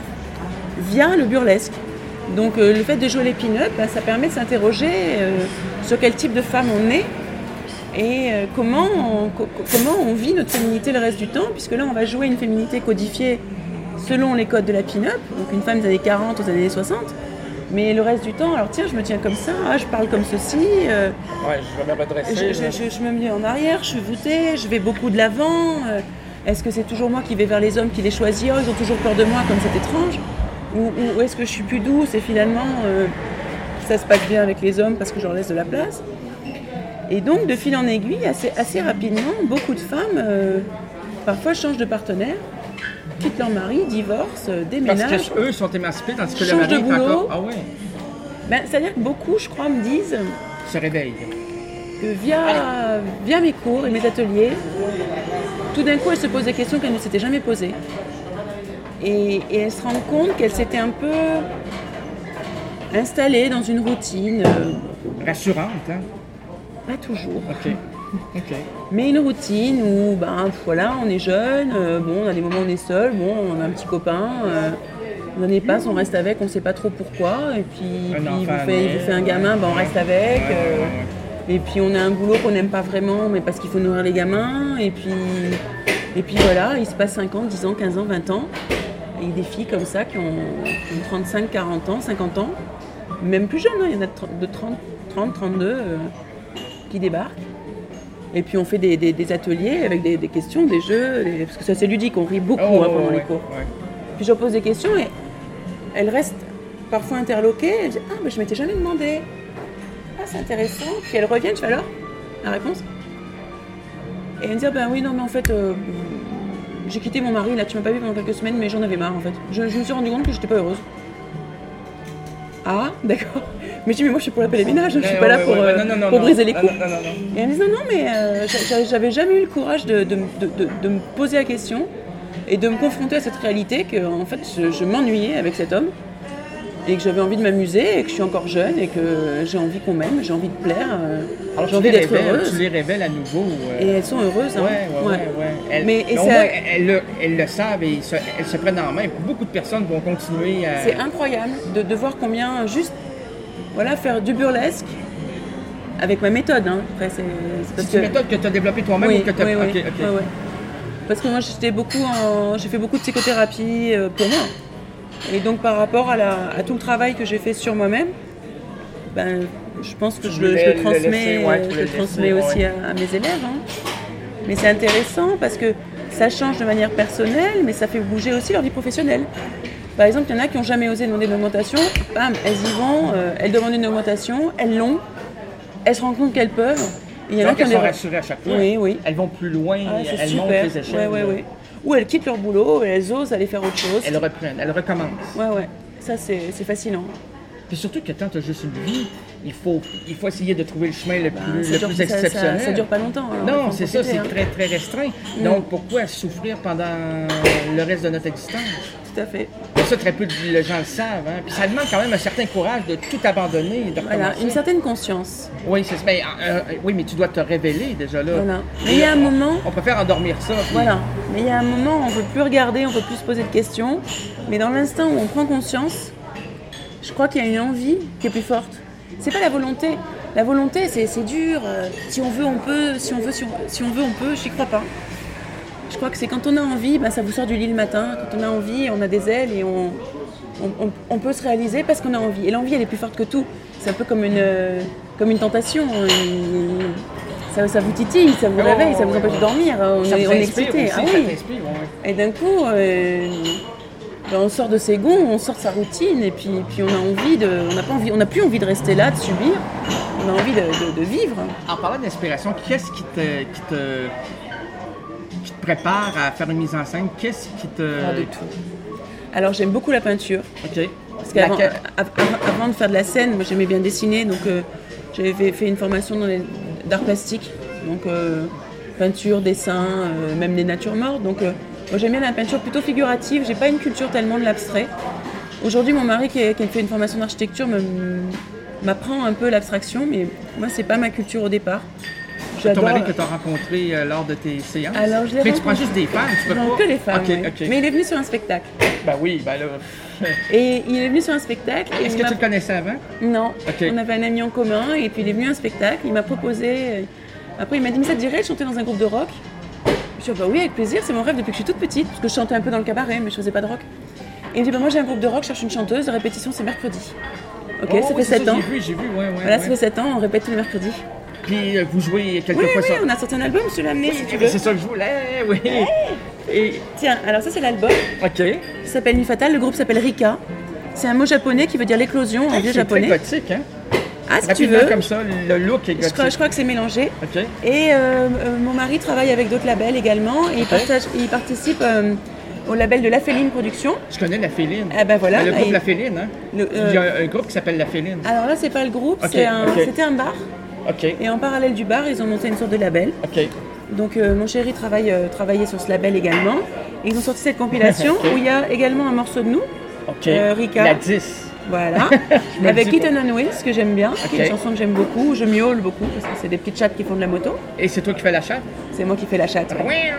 via le burlesque. Donc le fait de jouer les pin-up, ça permet de s'interroger sur quel type de femme on est et comment on vit notre féminité le reste du temps, puisque là on va jouer une féminité codifiée selon les codes de la pin-up, donc une femme des années 40 aux années 60. Mais le reste du temps, alors tiens, je me tiens comme ça, je parle comme ceci. Je vais me redresser. Je me mets en arrière, je suis voûtée, je vais beaucoup de l'avant. Est-ce que c'est toujours moi qui vais vers les hommes qui les choisis? Ils ont toujours peur de moi, comme c'est étrange. Ou est-ce que je suis plus douce et finalement ça se passe bien avec les hommes parce que je leur laisse de la place? Et donc, de fil en aiguille, assez rapidement, beaucoup de femmes parfois changent de partenaire, quittent leur mari, divorcent, déménagent. Parce qu'eux sont émancipés, tandis que le mari est encore... Ah ouais. C'est-à-dire que beaucoup, je crois, me disent... Se réveillent. Que via mes cours et mes ateliers, tout d'un coup, elles se posent des questions qu'elles ne s'étaient jamais posées. Et elles se rendent compte qu'elles s'étaient un peu installées dans une routine... rassurante, hein? Pas toujours. Ok. Mais une routine où, voilà, on est jeune, on a des moments où on est seul, on a un petit copain, on n'en est pas, on reste avec, on ne sait pas trop pourquoi, et puis il vous fait un gamin, on reste avec, et puis on a un boulot qu'on n'aime pas vraiment, mais parce qu'il faut nourrir les gamins, et puis voilà, il se passe 5 ans, 10 ans, 15 ans, 20 ans, et des filles comme ça qui ont 35, 40 ans, 50 ans, même plus jeunes, il y en a de 30, 32 qui débarquent. Et puis on fait des ateliers avec des questions, des jeux, parce que ça c'est ludique, on rit beaucoup pendant les cours. Puis je pose des questions et elles restent parfois interloquées, elles disent « Ah, mais je m'étais jamais demandé. Ah, c'est intéressant. » Puis elles reviennent, je fais alors la réponse. Et elles me disent « oui, non, mais en fait, j'ai quitté mon mari, là tu m'as pas vu pendant quelques semaines, mais j'en avais marre en fait. Je me suis rendu compte que j'étais pas heureuse. » Ah, d'accord. Mais je dis, mais moi je suis pour la paix des ménages, je suis pas là pour briser les couples. Et elle me dit, non, mais j'avais jamais eu le courage de me poser la question et de me confronter à cette réalité que en fait je m'ennuyais avec cet homme et que j'avais envie de m'amuser et que je suis encore jeune et que j'ai envie qu'on m'aime, j'ai envie de plaire, j'ai envie d'être heureuse. Tu les révèles à nouveau. Et elles sont heureuses. Elles le savent et elles se prennent en main. Beaucoup de personnes vont continuer à... C'est incroyable de voir combien juste faire du burlesque avec ma méthode. Après, c'est une méthode que tu as développée toi-même ou que tu as... Oui. Parce que moi j'ai fait beaucoup de psychothérapie pour moi. Et donc par rapport à tout le travail que j'ai fait sur moi-même, je pense que je le transmets aussi à mes élèves. Mais c'est intéressant parce que ça change de manière personnelle, mais ça fait bouger aussi leur vie professionnelle. Par exemple, il y en a qui n'ont jamais osé demander une augmentation, bam, elles y vont, elles demandent une augmentation, elles l'ont, elles se rendent compte qu'elles peuvent. Il y en a qui sont rassurées à chaque fois. Oui. Elles vont plus loin, elles montent les échelles. Oui. Ou elles quittent leur boulot et elles osent aller faire autre chose. Elles reprennent, elles recommencent. Ouais. Ça, c'est fascinant. Puis surtout que quand tu as juste une vie, il faut essayer de trouver le chemin le plus exceptionnel. Ça dure pas longtemps. Non, c'est ça, c'est très, très restreint. Donc, pourquoi souffrir pendant le reste de notre existence? Tout à fait. Et ça, très peu de gens le savent. Hein? Puis ça demande quand même un certain courage de tout abandonner et de recommencer. Voilà, une certaine conscience. Oui, mais tu dois te révéler déjà là. Voilà. Mais il y a un moment... On préfère endormir ça. Puis... Voilà. Mais il y a un moment où on ne peut plus regarder, on ne peut plus se poser de questions. Mais dans l'instant où on prend conscience, je crois qu'il y a une envie qui est plus forte. C'est pas la volonté. La volonté, c'est dur. Si on veut, on peut. Si on veut, on peut. J'y crois pas. Je crois que c'est quand on a envie, ça vous sort du lit le matin. Quand on a envie, on a des ailes et on peut se réaliser parce qu'on a envie. Et l'envie, elle est plus forte que tout. C'est un peu comme une tentation. ça vous titille, ça vous réveille, ça vous empêche de dormir. On est excité. Ah oui. Et d'un coup, on sort de ses gonds, on sort de sa routine, et puis on a envie on n'a plus envie de rester là, de subir. On a envie de vivre. En parlant d'inspiration, qu'est-ce qui te prépare à faire une mise en scène? Qu'est-ce qui te... Pas du tout. Alors j'aime beaucoup la peinture. OK. Parce qu'avant de faire de la scène, moi j'aimais bien dessiner, donc j'avais fait une formation d'art plastique. Donc peinture, dessin, même des natures mortes. Donc moi j'aime bien la peinture plutôt figurative, j'ai pas une culture tellement de l'abstrait. Aujourd'hui mon mari qui fait une formation d'architecture m'apprend un peu l'abstraction, mais moi c'est pas ma culture au départ. Ton mari que tu as rencontré lors de tes séances? Alors, je l'ai rencontré. Tu prends juste des femmes? Non, que les femmes. Okay, oui. Okay. Mais il est venu sur un spectacle. Ben oui, ben là. Et il est venu sur un spectacle. Est-ce que tu le connaissais avant? Non. Okay. On avait un ami en commun et puis il est venu à un spectacle. Il m'a proposé. Après, il m'a dit mais ça te dirait de chanter dans un groupe de rock? Je lui ai dit bah oui, avec plaisir. C'est mon rêve depuis que je suis toute petite. Parce que je chantais un peu dans le cabaret, mais je faisais pas de rock. Et il me dit bah moi j'ai un groupe de rock, je cherche une chanteuse. La répétition c'est mercredi. Ok, ça fait 7 ans. J'ai vu, ouais. Voilà, ça fait 7 ans, on répète tous les mercredis. Puis vous jouez quelquefois ça. Oui, on a sorti un album, je te l'ai amené si tu veux. C'est ça que je voulais, oui. Et... Tiens, alors ça c'est l'album. OK. Ça s'appelle Nuit Fatale, le groupe s'appelle Rika. C'est un mot japonais qui veut dire l'éclosion en vieux japonais. C'est très gothique, hein? Ah, si tu veux. Comme ça, le look est gothique. Je crois que c'est mélangé. OK. Et mon mari travaille avec d'autres labels également. Et il participe au label de La Féline Production. Je connais La Féline. Ah ben voilà. Le groupe La Féline, hein? Il y a un groupe qui s'appelle La Féline. Alors là, c'est pas le groupe, c'était un bar. OK. Et en parallèle du bar, ils ont monté une sorte de label. OK. Donc mon chéri travaillait sur ce label également. Et ils ont sorti cette compilation où il y a également un morceau de nous. OK. Rika. La 10. Voilà. Avec Kitten and Wheels, que j'aime bien. C'est une chanson que j'aime beaucoup. Je miaule beaucoup parce que c'est des petites chattes qui font de la moto. Et c'est toi qui fais la chatte? C'est moi qui fais la chatte. Ouais.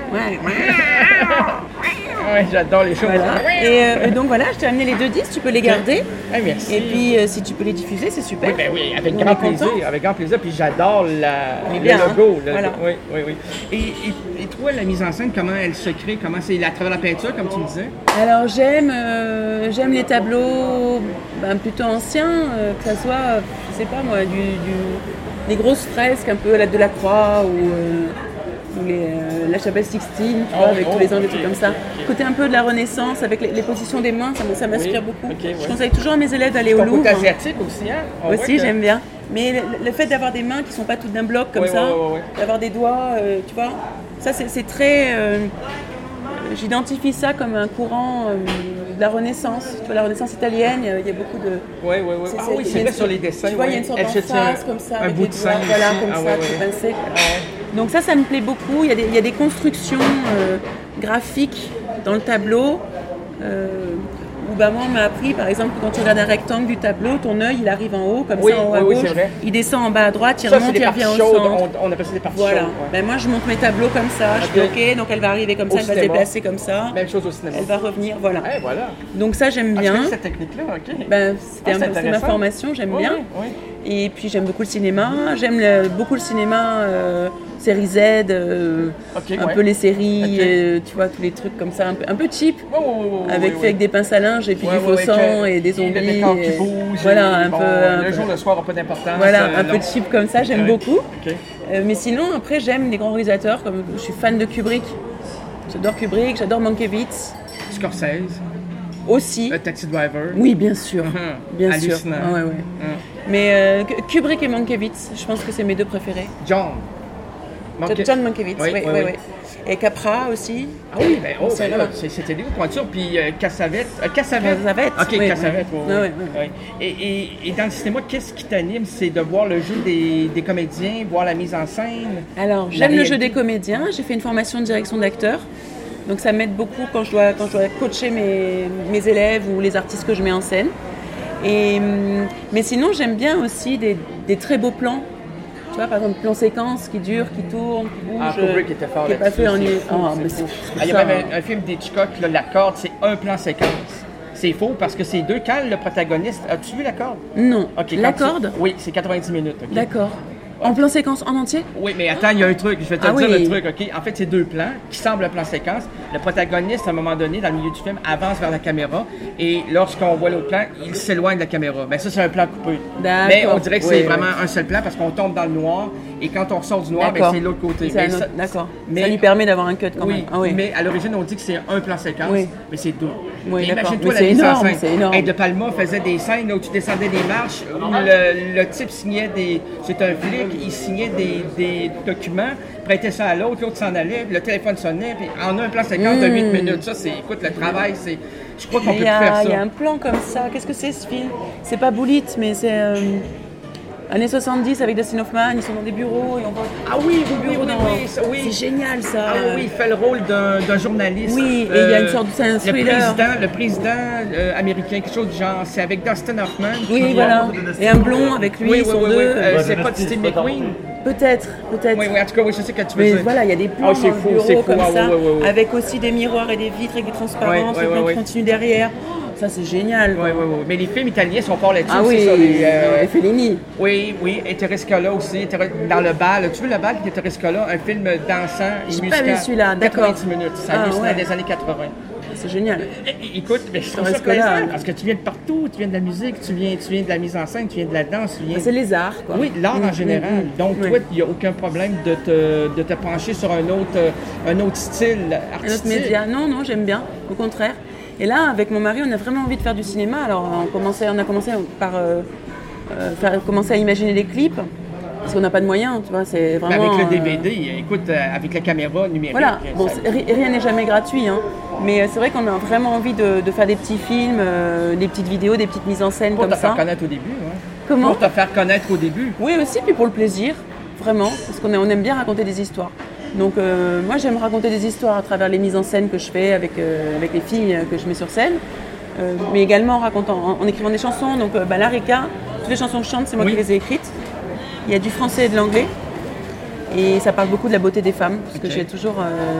Ouais, j'adore les choses. Voilà. Et donc voilà, je t'ai amené les 2 disques, tu peux les garder. Ah, merci. Et puis si tu peux les diffuser, c'est super. Oui, ben oui, avec grand plaisir. Avec grand plaisir. Puis j'adore le logo. Voilà. Oui. Et toi, la mise en scène, comment elle se crée? Comment c'est à travers la peinture, comme tu me disais? Alors j'aime les tableaux plutôt anciens, que ça soit, je sais pas moi, des grosses fresques un peu à la Delacroix ou la chapelle Sixtine, tu vois, avec tous les angles, des trucs comme ça. Côté un peu de la Renaissance, avec les positions des mains, ça m'inspire beaucoup. Je conseille toujours à mes élèves d'aller au Louvre. Côté asiatique aussi, hein? Aussi, j'aime bien. Mais le fait d'avoir des mains qui ne sont pas toutes d'un bloc comme ça, d'avoir des doigts, tu vois, ça c'est très... J'identifie ça comme un courant de la Renaissance. Tu vois, la Renaissance italienne, il y a beaucoup de... Oui. Ah oui, c'est vrai sur les dessins. Tu vois, il y a une sorte d'emphase comme ça, avec des doigts, voilà, comme ça, pincé. Donc ça me plaît beaucoup. Il y a des constructions graphiques dans le tableau. Où moi, on m'a appris, par exemple, que quand tu regardes un rectangle du tableau, ton œil, il arrive en haut, comme ça, en haut à gauche. Il descend en bas à droite, il remonte, il revient au centre. On appelle ça des parties voilà. chaudes. Moi, je monte mes tableaux comme ça. Je fais OK, donc elle va arriver comme ça, elle va se déplacer comme ça. Même chose au cinéma. Elle va revenir, voilà. Voilà. Donc ça, j'aime bien. Je connais cette technique-là, OK. C'est ma formation, j'aime bien. Oui. Et puis, j'aime beaucoup le cinéma. J'aime beaucoup le cinéma... série Z, un peu les séries, tu vois, tous les trucs comme ça, un peu cheap, avec des pinces à linge et puis du faux sang et des zombies. Les décors qui bougent. Voilà, le jour, le soir, un peu d'importance. Voilà, un peu cheap comme ça, j'aime beaucoup. Mais sinon, après, j'aime les grands réalisateurs, comme je suis fan de Kubrick. J'adore Kubrick, j'adore Mankiewicz. Scorsese. Aussi. Taxi Driver. Oui, bien sûr. Bien sûr. Mais Kubrick et Mankiewicz, je pense que c'est mes 2 préférés. John Mankiewicz, oui. Et Capra aussi. Ah oui, c'était des pointures. Puis Cassavetes. OK, oui, Cassavetes, oui. Et dans le cinéma, qu'est-ce qui t'anime? C'est de voir le jeu des comédiens, voir la mise en scène? Alors, j'aime le jeu des comédiens. J'ai fait une formation de direction d'acteur. Donc ça m'aide beaucoup quand je dois coacher mes élèves ou les artistes que je mets en scène. Mais sinon, j'aime bien aussi des très beaux plans. Tu vois, par exemple, plan séquence qui dure, qui tourne, qui bouge. Kubrick était fort qui n'est pas fait en... Il y a même un film d'Hitchcock, La Corde, c'est un plan séquence. C'est faux parce que c'est 2 quand le protagoniste... As-tu vu La Corde? Non. La Corde? Oui, c'est 90 minutes. Okay. D'accord. En plan séquence en entier? Oui, mais attends, il y a un truc, je vais te dire le truc, OK? En fait, c'est 2 plans qui semblent un plan séquence. le protagoniste, à un moment donné, dans le milieu du film, avance vers la caméra et lorsqu'on voit l'autre plan, il s'éloigne de la caméra. Ben ça, c'est un plan coupé. Mais on dirait que c'est vraiment un seul plan parce qu'on tombe dans le noir et quand on ressort du noir, ben, c'est l'autre côté. D'accord. Ça lui permet d'avoir un cut quand même. Ah, oui, mais à l'origine, on dit que c'est un plan séquence, mais c'est deux. Oui, imagine-toi la mise en scène. C'est énorme. De Palma faisait des scènes où tu descendais des marches, où le type signait c'est un flic, il signait des documents, prêtait ça à l'autre s'en allait, le téléphone sonnait, puis en un plan séquence de 8 minutes. Ça, écoute, le travail, je crois qu'on peut faire ça. Il y a un plan comme ça. Qu'est-ce que c'est ce film? C'est pas Bullitt, mais c'est années 70 avec Dustin Hoffman, ils sont dans des bureaux et on voit. Ah oui, c'est génial ça. Ah oui, il fait le rôle d'un journaliste. Oui, et il y a une sorte c'est un thriller. Le président américain, quelque chose du genre, c'est avec Dustin Hoffman. Oui, voilà. Et un blond avec lui, ils sont deux. C'est pas Steve McQueen. Peut-être. Oui, en tout cas, je sais que tu veux dire. Mais voilà, il y a des plans dans le bureau comme ça, avec aussi des miroirs et des vitres avec des transparences, le plan qui continue derrière. Ça, c'est génial. Oui. Mais les films italiens sont forts là-dessus. Ah oui, ça, Fellini. Oui, et Terescola aussi. Dans le bal. Tu veux le bal de Terescola? Un film dansant et musical. J'ai pas vu celui-là, d'accord. 90 minutes. Ça des années 80. C'est génial. Écoute, je trouve ça plaisant parce que tu viens de partout. Tu viens de la musique, tu viens de la mise en scène, tu viens de la danse. C'est les arts, quoi. Oui, l'art en général. Donc, toi, il n'y a aucun problème de te pencher sur un autre style artistique. Un autre média. Non, j'aime bien. Au contraire. Et là, avec mon mari, on a vraiment envie de faire du cinéma. Alors, on a commencé par commencer à imaginer des clips. Parce qu'on n'a pas de moyens, tu vois, c'est vraiment... Avec le DVD, écoute, avec la caméra numérique... Voilà, bon, rien n'est jamais gratuit, hein. Mais c'est vrai qu'on a vraiment envie de faire des petits films, des petites vidéos, des petites mises en scène comme ça. Pour te faire connaître au début, hein. Comment? Pour te faire connaître au début. Oui, aussi, puis pour le plaisir, vraiment, parce qu'on aime bien raconter des histoires. Donc moi, j'aime raconter des histoires à travers les mises en scène que je fais avec les filles que je mets sur scène, mais également en écrivant des chansons. Donc là, Rika, toutes les chansons que je chante, c'est moi qui les ai écrites. Il y a du français et de l'anglais. Et ça parle beaucoup de la beauté des femmes, parce que j'ai toujours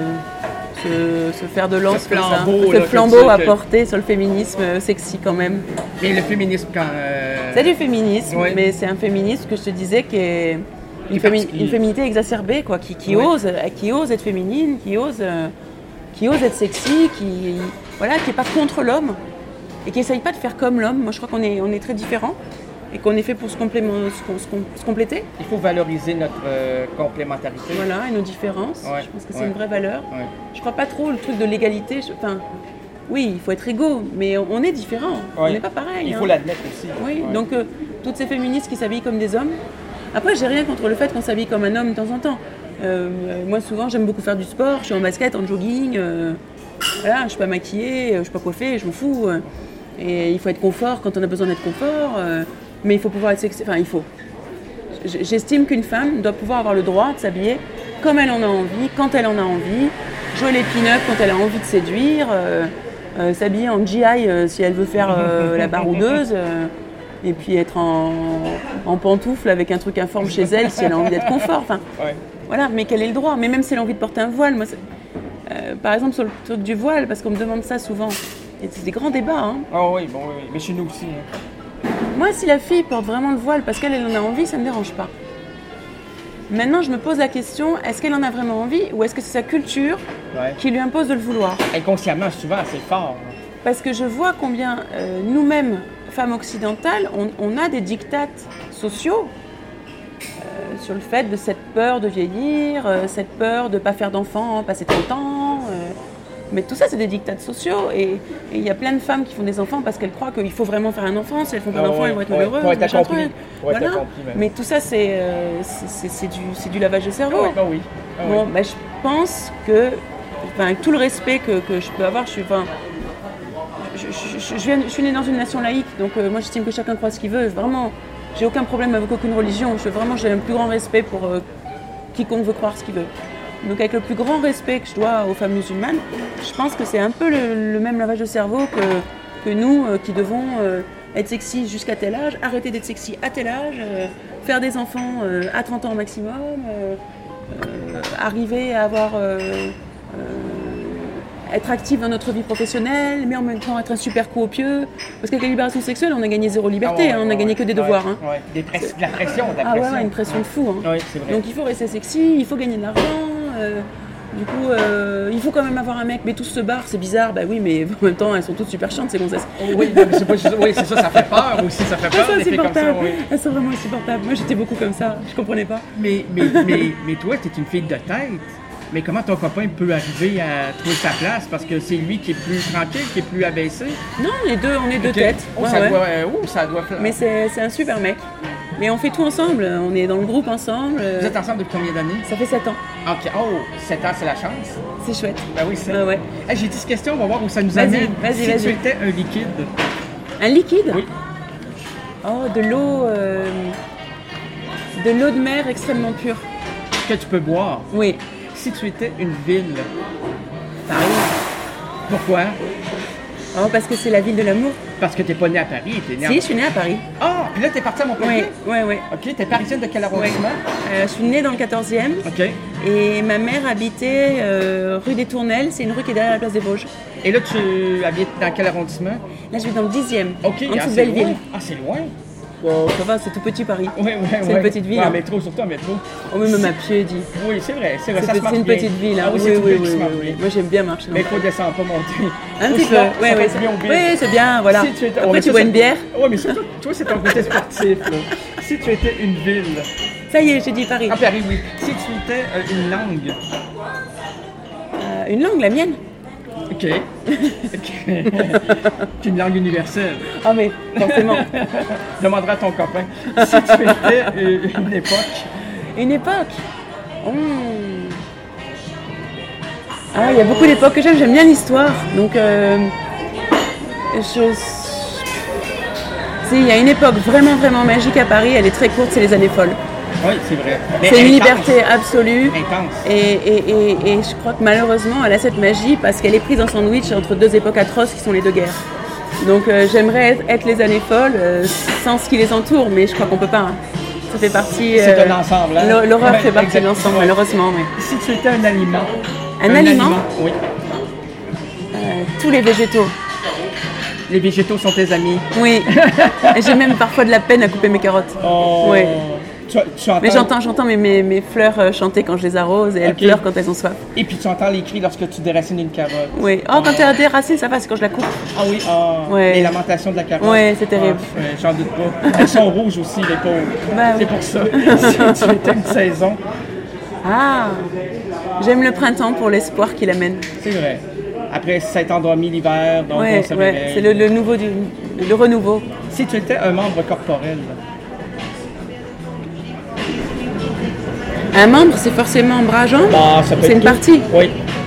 ce fer de lance, ce flambeau à porter sur le féminisme sexy quand même. Et le féminisme quand... C'est du féminisme, mais c'est un féminisme que je te disais qui est une féminité exacerbée, quoi, qui ose être féminine, qui ose être sexy, qui est pas contre l'homme et qui essaye pas de faire comme l'homme. Moi, je crois qu'on est très différents. Et qu'on est fait pour se compléter. Il faut valoriser notre complémentarité. Voilà, et nos différences. Je pense que c'est une vraie valeur. Je crois pas trop le truc de l'égalité. Oui, il faut être égaux, mais on est différents. On n'est pas pareil. Il faut l'admettre aussi. Oui, donc toutes ces féministes qui s'habillent comme des hommes. Après, j'ai rien contre le fait qu'on s'habille comme un homme de temps en temps. Moi, souvent, j'aime beaucoup faire du sport. Je suis en basket, en jogging. Je suis pas maquillée, je suis pas coiffée, je m'en fous. Et il faut être confort quand on a besoin d'être confort. Mais il faut pouvoir être sexy. Enfin, il faut. J'estime qu'une femme doit pouvoir avoir le droit de s'habiller comme elle en a envie, quand elle en a envie, jouer les pin-up quand elle a envie de séduire, s'habiller en GI si elle veut faire la baroudeuse, et puis être en pantoufle avec un truc informe chez elle si elle a envie d'être confort. Enfin, voilà, mais quel est le droit? Mais même si elle a envie de porter un voile, moi, par exemple sur le truc du voile, parce qu'on me demande ça souvent, et c'est des grands débats. Hein. Oh oui, mais chez nous aussi. Hein. Moi, si la fille porte vraiment le voile parce qu'elle en a envie, ça ne me dérange pas. Maintenant, je me pose la question, est-ce qu'elle en a vraiment envie ou est-ce que c'est sa culture qui lui impose de le vouloir? Inconsciemment, souvent, c'est fort. Parce que je vois combien nous-mêmes, femmes occidentales, on a des dictates sociaux sur le fait de cette peur de vieillir, cette peur de ne pas faire d'enfants, passer 30 ans. Mais tout ça, c'est des dictats sociaux. Et il y a plein de femmes qui font des enfants parce qu'elles croient qu'il faut vraiment faire un enfant. Si elles font pas d'enfant, elles vont être heureuses. Pour être accompli. Voilà. Mais tout ça, c'est du lavage de cerveau. Oui. Bon, je pense que, avec tout le respect que je peux avoir, je suis née dans une nation laïque. Donc moi, j'estime que chacun croit ce qu'il veut. Vraiment, j'ai aucun problème avec aucune religion. J'ai un plus grand respect pour quiconque veut croire ce qu'il veut. Donc avec le plus grand respect que je dois aux femmes musulmanes, je pense que c'est un peu le même lavage de cerveau que nous qui devons être sexy jusqu'à tel âge, arrêter d'être sexy à tel âge, faire des enfants à 30 ans maximum, arriver à être active dans notre vie professionnelle, mais en même temps être un super coup au pieu. Parce qu'avec la libération sexuelle, on a gagné zéro liberté, on a gagné que des devoirs. Hein. De la pression. Une pression de fou. Hein. Oui, c'est vrai. Donc il faut rester sexy, il faut gagner de l'argent. Du coup, il faut quand même avoir un mec, mais tous se barrent, c'est bizarre. Bah oui, mais en même temps, elles sont toutes super chiantes, ces gonzesses. Oui, c'est ça fait peur aussi, ça fait peur des filles comme ça. Oui. Elles sont vraiment insupportables. Moi, j'étais beaucoup comme ça, je comprenais pas. Mais toi, t'es une fille de tête. Mais comment ton copain peut arriver à trouver sa place? Parce que c'est lui qui est plus tranquille, qui est plus abaissé. Non, on est deux têtes. Ça doit faire. Mais c'est un super mec. Mais on fait tout ensemble, on est dans le groupe ensemble. Vous êtes ensemble depuis combien d'années? Ça fait 7 ans. OK. Oh, 7 ans, c'est la chance. C'est chouette. Ben oui, c'est. Ouais. Hey, j'ai 10 questions, on va voir où ça nous amène. Vas-y. Si tu étais un liquide. Un liquide? Oui. Oh, de l'eau de mer extrêmement pure. Que tu peux boire. Oui. Si tu étais une ville. Paris. Pourquoi? Oh, parce que c'est la ville de l'amour. Parce que t'es pas née à Paris, t'es née Si, je suis née à Paris. Ah, puis là, t'es partie à Montpellier? Oui. OK, t'es parisienne de quel arrondissement? Je suis née dans le 14e. OK. Et ma mère habitait rue des Tournelles, c'est une rue qui est derrière la place des Vosges. Et là, tu habites dans quel arrondissement? Là, je vis dans le 10e, OK, en dessous de Belleville. Ah, c'est loin? Bon, ça va, c'est tout petit Paris. Oui. C'est une petite ville. En métro, surtout en métro. Oh, même à pied, dit. Oui, c'est vrai. Ça se marche C'est une bien. petite ville. Hein. Ah, oui. Moi, j'aime bien marcher. Mais il faut descendre, pas monter. Un petit peu. Oui, c'est bien, voilà. Si Après, tu bois une bière. Oui, mais surtout, toi, c'est ton côté sportif. Là. Si tu étais une ville. Ça y est, j'ai dit Paris. Ah, Paris, oui. Si tu étais une langue. Une langue, la mienne. OK. Une langue universelle. Ah, mais forcément. Demanderai à ton copain. Si tu étais une époque. Une époque? Ah, il y a beaucoup d'époques que j'aime bien l'histoire. Donc, il y a une époque vraiment, vraiment magique à Paris, elle est très courte, c'est les années folles. Oui, c'est vrai. C'est une liberté absolue. Intense. Et je crois que malheureusement, elle a cette magie parce qu'elle est prise en sandwich entre deux époques atroces qui sont les deux guerres. Donc j'aimerais être les années folles sans ce qui les entoure, mais je crois qu'on peut pas. Hein. Ça fait partie. C'est un ensemble. Hein? L'horreur fait partie de l'ensemble, malheureusement. Mais... Si tu étais un aliment. Un aliment? Oui. Tous les végétaux. Les végétaux sont tes amis. Oui. J'ai même parfois de la peine à couper mes carottes. Oh. Oui. Tu entends... Mais j'entends mes fleurs chanter quand je les arrose et elles pleurent quand elles ont soif. Et puis tu entends les cris lorsque tu déracines une carotte. Oui. Oh, quand tu as des racines, ça va, c'est quand je la coupe. Ah oui, les lamentations de la carotte. Oui, c'est terrible. J'en doute pas. Elles sont rouges aussi, les pauvres. Bah, c'est pour ça. Si tu étais une saison. Ah, j'aime le printemps pour l'espoir qu'il amène. C'est vrai. Après s'être endormi l'hiver, donc on se réveille. C'est le renouveau. Si tu étais un membre corporel. Un membre, c'est forcément bras, jambes? C'est une partie? Oui.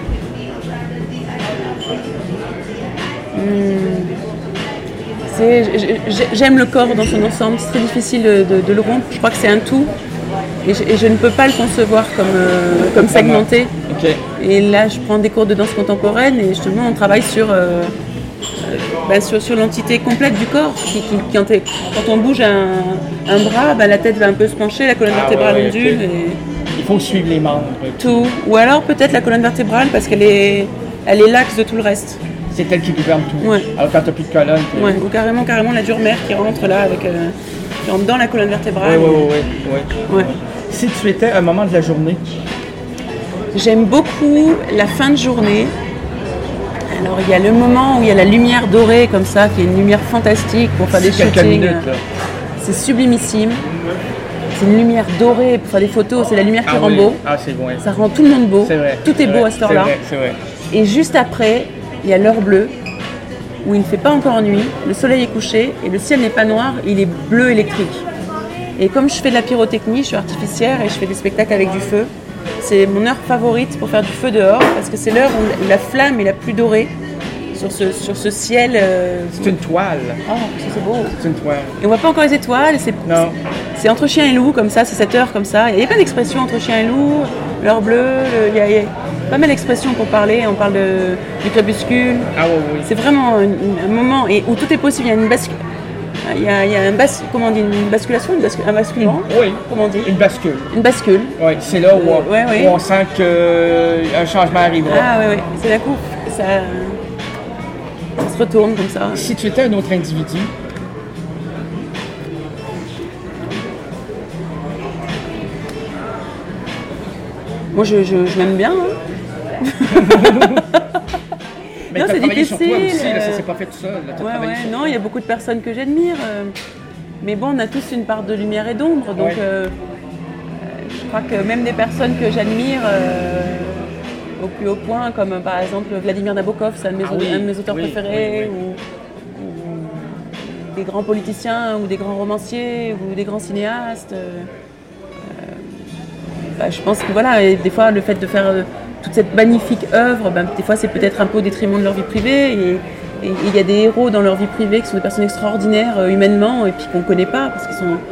J'aime le corps dans son ensemble, c'est très difficile de le rompre. Je crois que c'est un tout. Et je ne peux pas le concevoir comme segmenté. Okay. Et là, je prends des cours de danse contemporaine et justement, on travaille sur l'entité complète du corps. Quand on bouge un bras, la tête va un peu se pencher, la colonne vertébrale ondule. Okay. Il faut suivre les membres. Tout. Ou alors peut-être la colonne vertébrale parce qu'elle est l'axe de tout le reste. C'est elle qui gouverne tout. Ouais. Alors quand tu n'as plus de colonne. Ou carrément la dure mère qui rentre là qui rentre dans la colonne vertébrale. Oui. Si tu étais un moment de la journée. J'aime beaucoup la fin de journée. Alors il y a le moment où il y a la lumière dorée comme ça, qui est une lumière fantastique pour faire des shootings. C'est sublimissime. C'est une lumière dorée pour faire des photos, c'est la lumière qui rend beau. Ah, c'est bon. Ça rend tout le monde beau. C'est vrai. Tout est beau à cette heure-là. C'est vrai. Et juste après, il y a l'heure bleue, où il ne fait pas encore nuit, le soleil est couché et le ciel n'est pas noir, il est bleu électrique. Et comme je fais de la pyrotechnie, je suis artificière et je fais des spectacles avec du feu, c'est mon heure favorite pour faire du feu dehors, parce que c'est l'heure où la flamme est la plus dorée sur ce ciel. C'est une toile. Oh, ça c'est beau. C'est une toile. Et on voit pas encore les étoiles, c'est entre chien et loup comme ça, c'est cette heure comme ça. Il y a plein d'expressions entre chien et loup, l'heure bleue, il y a pas mal d'expressions pour parler. On parle du crépuscule. Ah oui. C'est vraiment un moment où tout est possible. Il y a une bascule. Il y a une basculation, un basculement. Oui. Comment on dit? Une bascule. Une bascule. Oui, c'est là où on sent qu'un changement arrivera. Ah oui. C'est la coupe. Ça se retourne comme ça. Si tu étais un autre individu. Moi, je m'aime bien. Hein. Mais tu as travaillé sur toi aussi, là, ça s'est pas fait tout seul. Non, il y a beaucoup de personnes que j'admire. Mais bon, on a tous une part de lumière et d'ombre. Donc, je crois que même des personnes que j'admire au plus haut point, comme par exemple Vladimir Nabokov, c'est un de mes auteurs préférés, ou des grands politiciens, ou des grands romanciers, ou des grands cinéastes. Je pense que voilà, et des fois, le fait de faire toute cette magnifique œuvre, des fois, c'est peut-être un peu au détriment de leur vie privée. Et il y a des héros dans leur vie privée qui sont des personnes extraordinaires humainement, et puis qu'on ne connaît pas, parce qu'ils sont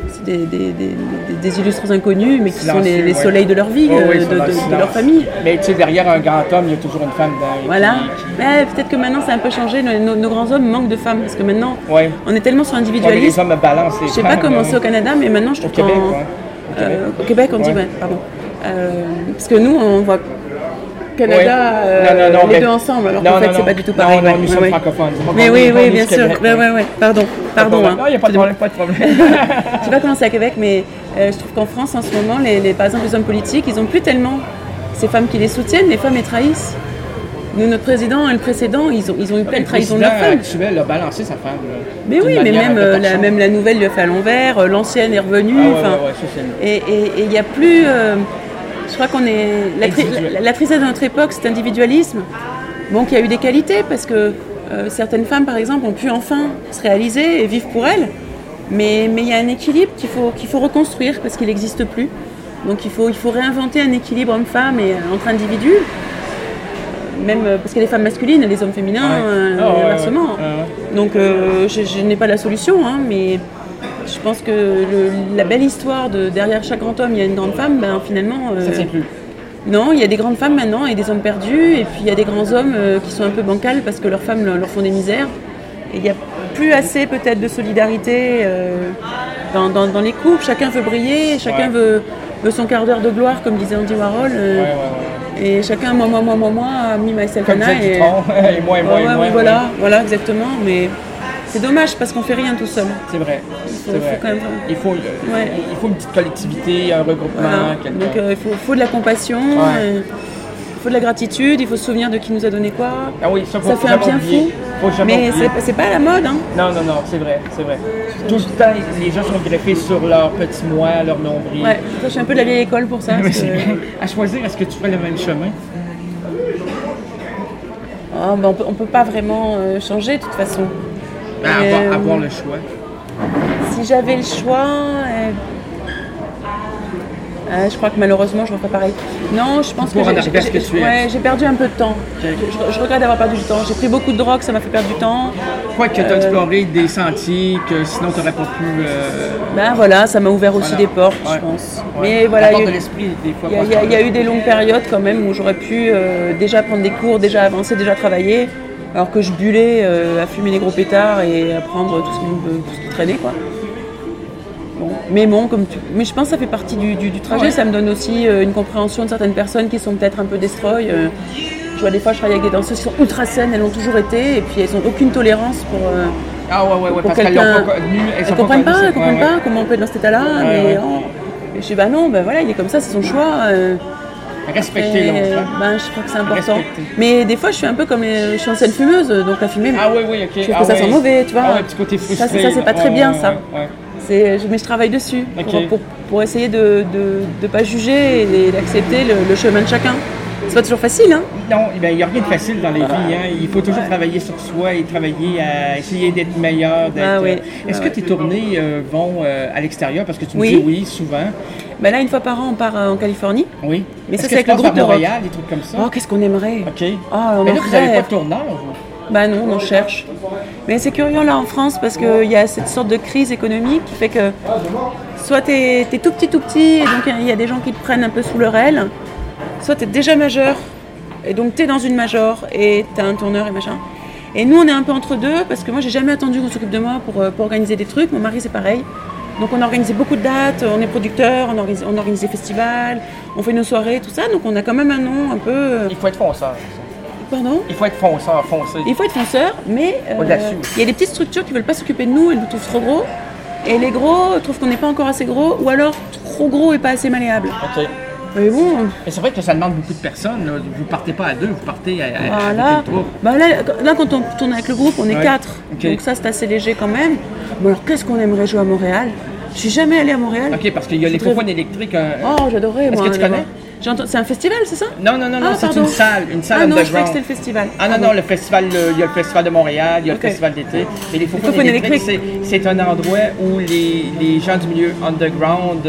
des illustres inconnus, mais qui sont les soleils de leur vie, de leur famille. Mais tu sais, derrière un grand homme, il y a toujours une femme. Voilà. Peut-être que maintenant, ça a un peu changé. Nos grands hommes manquent de femmes, parce que maintenant, on est tellement sur l'individualisme. Les hommes balancent. Je ne sais pas comment c'est au Canada, mais maintenant, je trouve au Québec, on dit pardon. Parce que nous, on voit Canada, les deux ensemble, alors qu'en fait, c'est pas du tout pareil. Non, nous sommes francophones. Mais oui, bien sûr. Pardon. Non, il n'y a pas de problème. Je sais pas comment c'est à Québec, mais je trouve qu'en France, en ce moment, par exemple, les hommes politiques, ils n'ont plus tellement ces femmes qui les soutiennent, les femmes les trahissent. Nous, notre président et le précédent, ils ont eu plein de trahisons de leur femme. Actuel a balancé sa femme. Mais oui, mais même la nouvelle lui a fait à l'envers, l'ancienne est revenue. Et il n'y a plus... je crois qu'on est... La tristesse de notre époque, cet individualisme, qui a eu des qualités, parce que certaines femmes, par exemple, ont pu enfin se réaliser et vivre pour elles. Mais il y a un équilibre qu'il faut reconstruire, parce qu'il n'existe plus. Donc il faut réinventer un équilibre homme-femme et entre individus. Même parce qu'il y a des femmes masculines et des hommes féminins, inversement. Donc je n'ai pas la solution, mais je pense que la belle histoire derrière chaque grand homme, il y a une grande femme, finalement... ça ne tient plus. Non, il y a des grandes femmes maintenant et des hommes perdus, et puis il y a des grands hommes qui sont un peu bancals parce que leurs femmes leur font des misères. Et il n'y a plus assez peut-être de solidarité dans les couples. Chacun veut briller, chacun veut son quart d'heure de gloire, comme disait Andy Warhol. Et chacun, moi, me, myself and I. Et moi. Voilà, exactement. Mais c'est dommage parce qu'on fait rien tout seul. C'est vrai. Il faut une petite collectivité, un regroupement. Donc il faut de la compassion, il faut de la gratitude, il faut se souvenir de qui nous a donné quoi. Ah oui, ça fait un bien fou. Mais c'est pas à la mode. Non, c'est vrai. Tout le temps, les gens sont greffés sur leur petit moi, leur nombril. Ouais, je suis un peu de la vieille école pour ça. À choisir, est-ce que tu ferais le même chemin? On peut pas vraiment changer de toute façon. Avoir le choix. Si j'avais le choix, je crois que malheureusement je referais pareil. Non, je pense que j'ai perdu un peu de temps. Je regrette d'avoir perdu du temps. J'ai pris beaucoup de drogue, ça m'a fait perdre du temps. Quoi que tu as exploré des sentiers que sinon tu n'aurais pas pu... ça m'a ouvert aussi des portes, je pense. Mais voilà, il y a eu des longues périodes quand même où j'aurais pu déjà prendre des cours, déjà avancer, déjà travailler, alors que je bullais à fumer des gros pétards et à prendre tout ce qui traînait, quoi. Mais je pense que ça fait partie du trajet. Ça me donne aussi une compréhension de certaines personnes qui sont peut-être un peu destroy. Je vois des fois, je travaille avec des danseuses qui sont ultra saines, elles l'ont toujours été, et puis elles n'ont aucune tolérance pour parce quelqu'un. Qu'elles l'ont pas connu. Elles ne comprennent pas comment on peut être dans cet état-là. Et je dis il est comme ça, c'est son choix. Respecter l'autre. Je crois que c'est important. Mais des fois, je suis un peu comme je suis ancienne fumeuse, donc la fumée. Ok. Je trouve que ça sent mauvais, tu vois. Petit côté frustré. Ça, c'est pas très bien, ça. Mais je travaille dessus pour essayer de ne pas juger et d'accepter le chemin de chacun. C'est pas toujours facile, hein? Non, il n'y a rien de facile dans les vies. Il faut toujours travailler sur soi et travailler à essayer d'être meilleur. Est-ce que tes tournées vont à l'extérieur? Parce que tu me dis oui, souvent. Là, une fois par an, on part en Californie. Oui. Mais ça, c'est avec le groupe de Montréal, des trucs comme ça. Oh, qu'est-ce qu'on aimerait. OK. Mais là, vous n'avez pas de tournage? Non, on cherche. Mais c'est curieux là en France parce qu'il y a cette sorte de crise économique qui fait que soit t'es tout petit et donc il y a des gens qui te prennent un peu sous leur aile, soit t'es déjà majeur et donc t'es dans une major et t'as un tourneur et machin. Et nous on est un peu entre deux parce que moi j'ai jamais attendu qu'on s'occupe de moi pour organiser des trucs, mon mari c'est pareil. Donc on a organisé beaucoup de dates, on est producteur, on organise des festivals, on fait nos soirées, tout ça, donc on a quand même un nom un peu... Il faut être fonceur. Pardon ? Il faut être foncé. Il faut être fonceur, mais il y a des petites structures qui ne veulent pas s'occuper de nous, elles nous trouvent trop gros. Et les gros trouvent qu'on n'est pas encore assez gros, ou alors trop gros et pas assez malléable. OK. Mais bon. Mais c'est vrai que ça demande beaucoup de personnes. Là. Vous partez pas à 2, vous partez avec une troupe. Là, quand on tourne avec le groupe, on est 4. Okay. Donc ça, c'est assez léger quand même. Bon, alors, qu'est-ce qu'on aimerait jouer à Montréal? Je suis jamais allée à Montréal. OK, parce qu'il y a l'écophone électrique. Oh, j'adorais. Est-ce que tu connais? C'est un festival, c'est ça? Non, c'est une salle underground. Non, je croyais que c'était le festival. Non, le festival, il y a le festival de Montréal, il y a le festival d'été. Et les Faux-Fous électriques, c'est un endroit où les gens du milieu underground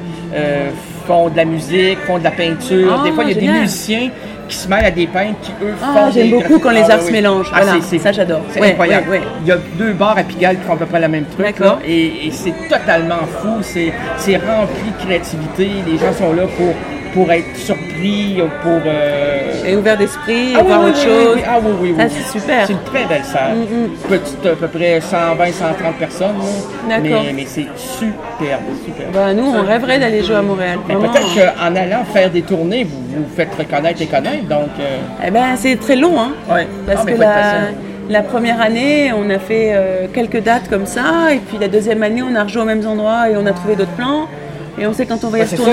font de la musique, font de la peinture. Des fois, il y a des musiciens qui se mêlent à des peintres qui, eux, font j'aime beaucoup quand les arts se mélangent. Voilà, ça, j'adore. C'est incroyable. Il y a 2 bars à Pigalle qui font à peu près la même truc. D'accord. Et c'est totalement fou. C'est rempli de créativité. Les gens sont là pour être surpris, pour... Et ouvert d'esprit, voir autre chose. Oui. Ah, c'est super. C'est une très belle salle. Petite, à peu près 120, 130 personnes. D'accord. Mais c'est super. Nous, on rêverait d'aller jouer à Montréal. Mais peut-être qu'en allant faire des tournées, vous faites reconnaître et connaître, donc... c'est très long, hein. Oui. Parce que la première année, on a fait quelques dates comme ça, et puis la deuxième année, on a rejoué aux mêmes endroits et on a trouvé d'autres plans. Et on sait quand on va y retourner.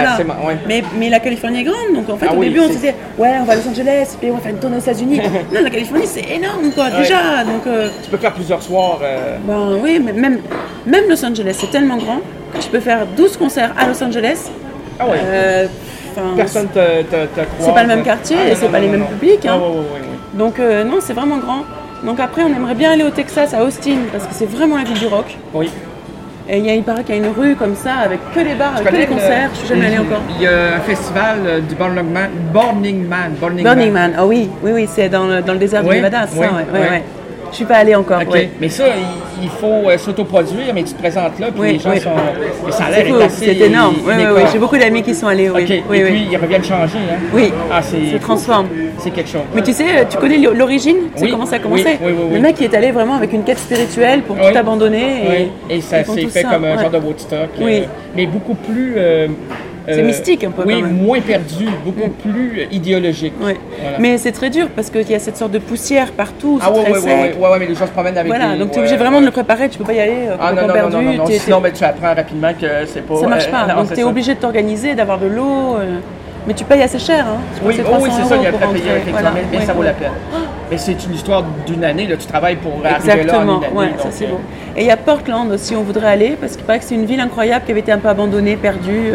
Mais la Californie est grande, donc en fait au début on se disait on va à Los Angeles, puis on va faire une tournée aux États-Unis. Non, la Californie c'est énorme quoi, déjà. Donc, tu peux faire plusieurs soirs. Oui, mais même Los Angeles c'est tellement grand que tu peux faire 12 concerts à Los Angeles. Ah ouais. Personne te croit. C'est pas le même quartier et c'est pas les mêmes publics. Hein. Oui. Donc non, c'est vraiment grand. Donc après on aimerait bien aller au Texas, à Austin, parce que c'est vraiment la ville du rock. Oui. Et il paraît qu'il y a une rue comme ça avec que les bars, que les concerts. Je suis jamais allée encore. Il y a un festival du Burning Man. Ah oui, c'est dans le désert du Nevada, ça. Ouais. Je suis pas allée encore. Okay. Mais ça, il faut s'autoproduire, mais tu te présentes là, puis les gens sont. Mais ça a l'air assez. C'est énorme. Oui. J'ai beaucoup d'amis qui sont allés. Et puis ils reviennent changer. Hein? Oui. Se transforment. C'est quelque chose. Mais tu sais, tu connais l'origine? C'est comment ça a commencé? Oui. Le mec, il est allé vraiment avec une quête spirituelle pour tout abandonner. Et ça s'est fait comme un genre de Woodstock. Mais beaucoup plus. C'est mystique un peu. Oui, moins perdu, beaucoup plus idéologique. Oui. Voilà. Mais c'est très dur parce qu'il y a cette sorte de poussière partout. Mais les gens se promènent avec des... donc tu es obligé vraiment de le préparer, tu peux pas y aller complètement perdu. Non. Sinon, tu apprends rapidement que c'est pas... Ça marche pas, donc tu es obligé de t'organiser, d'avoir de l'eau. Mais tu payes assez cher. Hein. Oui, c'est ça, il y a pas payé effectivement, mais ça vaut la peine. Mais c'est une histoire d'une année, là, tu travailles pour arriver là en une année. Ça c'est bon. Et il y a Portland aussi, on voudrait aller, parce qu'il paraît que c'est une ville incroyable qui avait été un peu abandonnée, perdue,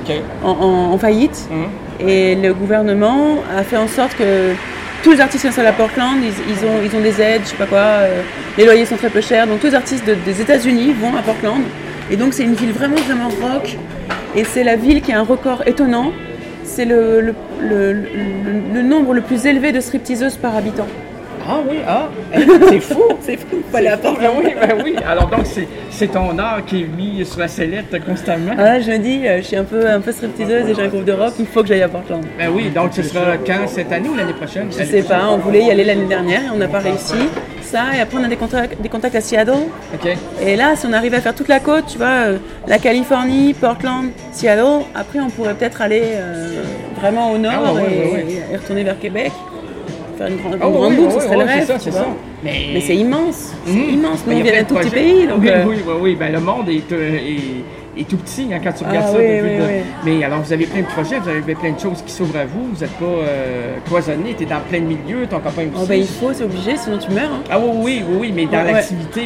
en faillite. Et le gouvernement a fait en sorte que tous les artistes qui sont à Portland, ils ont des aides, je sais pas quoi, les loyers sont très peu chers, donc tous les artistes des États-Unis vont à Portland. Et donc c'est une ville vraiment rock, et c'est la ville qui a un record étonnant. C'est le nombre le plus élevé de stripteaseuses par habitant. Ah oui, c'est fou! C'est fou, il faut aller à Portland. Oui. Alors donc, c'est ton art qui est mis sur la sellette constamment? Je me dis, je suis un peu stripteaseuse et j'ai un groupe de rock, il faut que j'aille à Portland. Ben oui, donc ce sera quand, cette année ou l'année prochaine? Je sais pas, on voulait y aller l'année dernière et on n'a pas réussi. Et après on a des contacts à Seattle. Et là, si on arrive à faire toute la côte, tu vois, la Californie, Portland, Seattle, après on pourrait peut-être aller vraiment au nord et retourner vers Québec. Faire une grande boucle, ce serait le rêve. C'est ça. Mais c'est immense. C'est immense. Nous, on vient d'un tout petit pays. Donc, oui. Ben, le monde est tout petit quand tu regardes ça. Mais alors, vous avez plein de projets, vous avez plein de choses qui s'ouvrent à vous. Vous n'êtes pas cloisonné, tu es dans plein de milieux, ton copain aussi. Il faut, c'est obligé, sinon tu meurs. Hein. Oui, mais dans l'activité,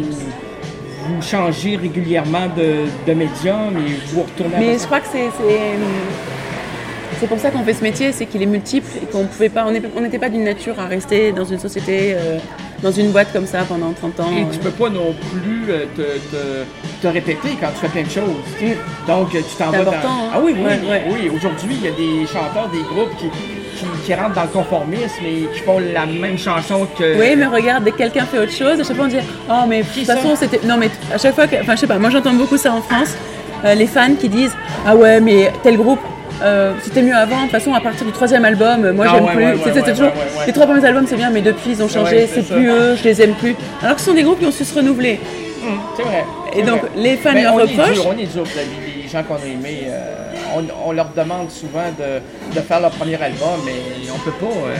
vous changez régulièrement de médium et vous retournez à... Mais je crois que c'est pour ça qu'on fait ce métier, c'est qu'il est multiple et qu'on pouvait pas, on n'était pas d'une nature à rester dans une société, dans une boîte comme ça pendant 30 ans. Et tu peux pas non plus te répéter quand tu fais plein de choses. Donc tu t'en vas dans... Hein? Oui. Aujourd'hui, il y a des chanteurs, des groupes qui rentrent dans le conformisme et qui font la même chanson que... Oui, mais regarde, dès que quelqu'un fait autre chose, à chaque fois on dit « Oh, mais de toute façon, c'était... » Non, mais à chaque fois, je sais pas, moi j'entends beaucoup ça en France, les fans qui disent « Ah ouais, mais tel groupe... c'était mieux avant, de toute façon à partir du 3e album, moi j'aime plus. C'est toujours les 3 premiers albums c'est bien, mais depuis ils ont changé, c'est plus eux, je les aime plus. Alors que ce sont des groupes qui ont su se renouveler. C'est vrai. Et donc les fans leur reprochent. On est dur, les gens qu'on a aimés, on leur demande souvent de faire leur premier album, mais on peut pas.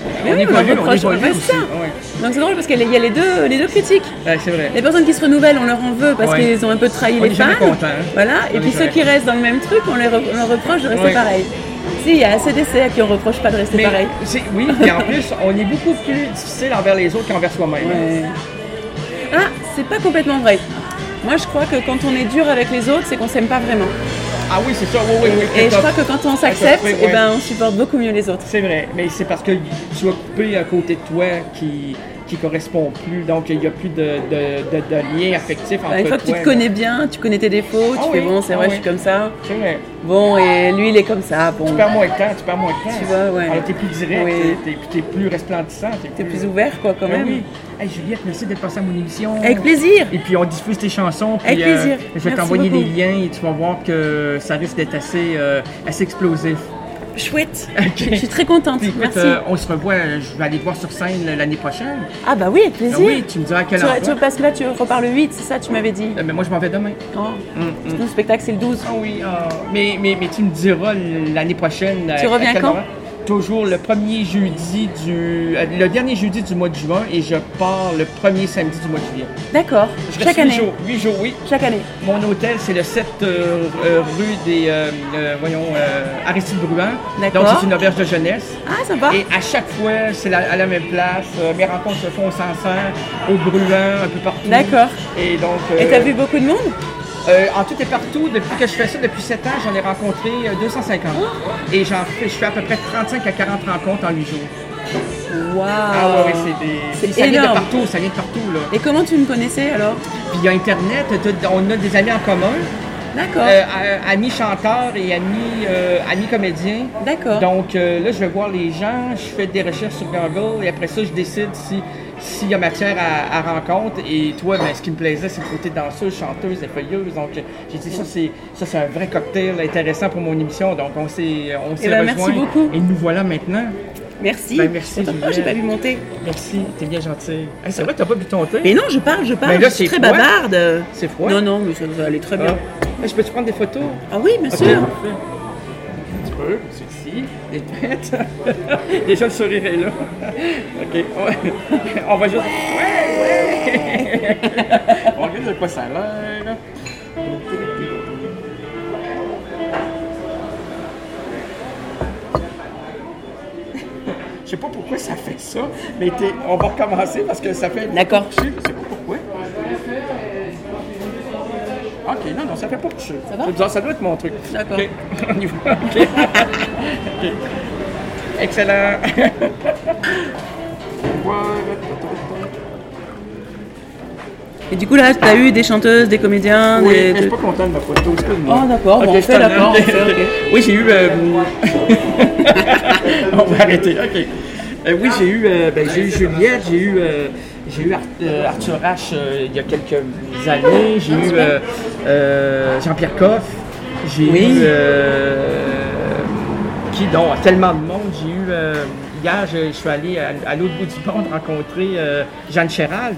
Mais on reproche aussi. Ouais. Donc c'est drôle parce qu'il y a les deux critiques. Ouais, c'est vrai. Les personnes qui se renouvellent, on leur en veut parce qu'ils ont un peu trahi les fans. Voilà. Et puis ceux qui restent dans le même truc, on leur reproche de rester pareil. Si, il y a assez d'essais à qui on reproche pas de rester pareil. Oui, et en plus, on est beaucoup plus difficile envers les autres qu'envers soi-même. Ouais. Ah, c'est pas complètement vrai. Moi, je crois que quand on est dur avec les autres, c'est qu'on s'aime pas vraiment. Ah oui, c'est ça, oui. Et je crois que quand on s'accepte, on supporte beaucoup mieux les autres. C'est vrai, mais c'est parce que tu as coupé un côté de toi qui correspond plus, donc il n'y a plus de lien affectif entre toi. Une fois que tu te connais bien, tu connais tes défauts, tu fais bon, c'est vrai, je suis comme ça. C'est vrai. Bon, et lui, il est comme ça. Bon. Tu perds moins de temps. Tu vois, ouais. Alors, t'es plus direct, t'es plus resplendissant. T'es plus ouvert, quoi, quand même. Oui. Hey, Juliette, merci d'être passée à mon émission. Avec plaisir. Et puis, on diffuse tes chansons. Puis, avec plaisir. Je vais t'envoyer les liens et tu vas voir que ça risque d'être assez explosif. Chouette. Okay. Je suis très contente. Puis, écoute, merci. On se revoit, je vais aller te voir sur scène l'année prochaine. Ah bah oui, avec plaisir. Oui, tu me diras à quelle heure. Parce que là, tu repars le 8, c'est ça, tu m'avais dit. Mais moi, je m'en vais demain. Le spectacle, c'est le 12. Ah oui, mais tu me diras l'année prochaine. Tu reviens quand? Toujours le dernier jeudi du mois de juin et je pars le premier samedi du mois de juillet. D'accord. Chaque année? 8 jours, oui. Chaque année. Mon hôtel, c'est le 7 rue des Aristide Bruant. D'accord. Donc, c'est une auberge de jeunesse. Ah, sympa. Et à chaque fois, c'est à la même place. Mes rencontres se font au Sancerre, au Bruant, un peu partout. D'accord. Et donc... Et t'as vu beaucoup de monde? En tout et partout, depuis que je fais ça, depuis 7 ans, j'en ai rencontré 250. Et je fais à peu près 35 à 40 rencontres en 8 jours. Waouh! Ah ouais, ça vient de partout, là. Et comment tu me connaissais alors? Puis il y a Internet, on a des amis en commun. D'accord. Amis chanteurs et amis comédiens. D'accord. Donc là, je vais voir les gens, je fais des recherches sur Google et après ça, je décide s'il y a matière à rencontre. Et toi, ce qui me plaisait, c'est le côté danseuse, chanteuse et feuilleuse. Donc, j'ai dit, ça c'est un vrai cocktail intéressant pour mon émission. Donc, on s'est rejoints. Merci beaucoup. Et nous voilà maintenant. Merci. Merci, j'ai pas vu monter. Merci, t'es bien gentil. C'est vrai que t'as pas bu ton thé? Mais non, je parle. Mais là, je suis très bavarde. C'est froid? Non, mais ça va aller très bien. Je peux-tu prendre des photos? Ah oui, bien sûr. Tu peux, ceci, des têtes. Déjà, le sourire est là. OK, on va juste... Ouais! On regarde de quoi ça a l'air. Je sais pas pourquoi ça fait ça, mais on va recommencer parce que ça fait... D'accord. Je sais pas pourquoi. OK, non, ça fait pas toucher. Ça va? Ça doit être mon truc. D'accord. OK, on y va. OK. OK. Excellent. Et du coup, là, tu as eu des chanteuses, des comédiens, oui, mais je suis pas content de ma photo, excuse-moi. Oh, d'accord, bon, on fait d'accord. Okay. Oui, j'ai eu... On va arrêter, OK. Oui, j'ai eu Juliette, j'ai eu Arthur H il y a quelques années, j'ai eu Jean-Pierre Coff, j'ai eu... qui donc, tellement de monde, j'ai eu... hier, je suis allé à l'autre bout du monde rencontrer Jeanne Chéral.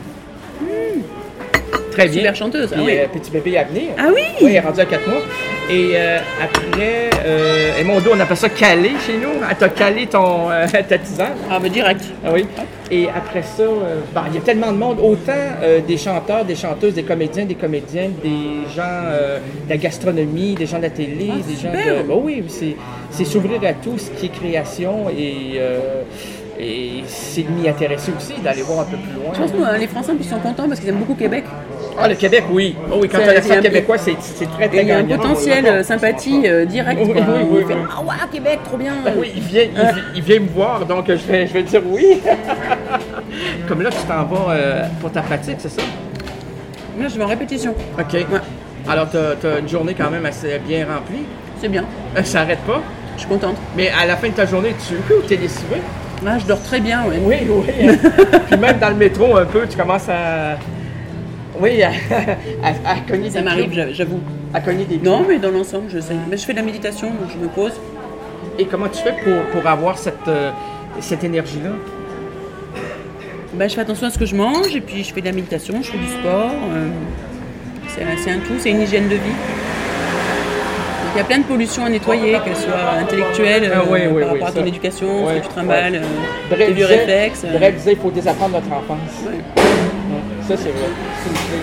Très bien. Super chanteuse. Puis, petit bébé à venir. Ah oui? Oui, elle est rendue à 4 mois. Et après, et mon dos, on appelle ça caler chez nous. Elle t'a calé ta tisane. Ah, ben direct. Ah oui. Et après ça, il y a tellement de monde, autant des chanteurs, des chanteuses, des comédiens, des comédiennes, des gens de la gastronomie, des gens de la télé, des gens de... Oh oui, c'est s'ouvrir à tout ce qui est création et c'est de m'y intéresser aussi, d'aller voir un peu plus loin. Je pense que les Français ils sont contents parce qu'ils aiment beaucoup Québec. Ah, le Québec, oui. Oh, oui, quand tu as l'accent québécois, c'est très, très gagnant. Il y a un potentiel sympathie direct. Oui, oui. Ah ouais, Québec, trop bien. Oui, il vient me voir, donc je vais dire oui. Comme là, tu t'en vas pour ta pratique, c'est ça? Là, je vais en répétition. OK. Ouais. Alors, tu as une journée quand même assez bien remplie. C'est bien. Ça n'arrête pas? Je suis contente. Mais à la fin de ta journée, tu es lessivé? Ah, je dors très bien, oui. Oui. Puis même dans le métro, un peu, tu commences à... Oui, à cogner des Ça m'arrive, j'avoue. À cogner des Non, mais dans l'ensemble, je sais. Mais je fais de la méditation, donc je me pose. Et comment tu fais pour avoir cette énergie-là? Je fais attention à ce que je mange, et puis je fais de la méditation, je fais du sport. C'est un tout, c'est une hygiène de vie. il y a plein de pollutions à nettoyer, qu'elles soient intellectuelles, par rapport à ton éducation, ce que tu trimbales, tes vieux réflexes. Bref disait, il faut désapprendre notre enfance. Ouais. Ça, c'est vrai. C'est une clé.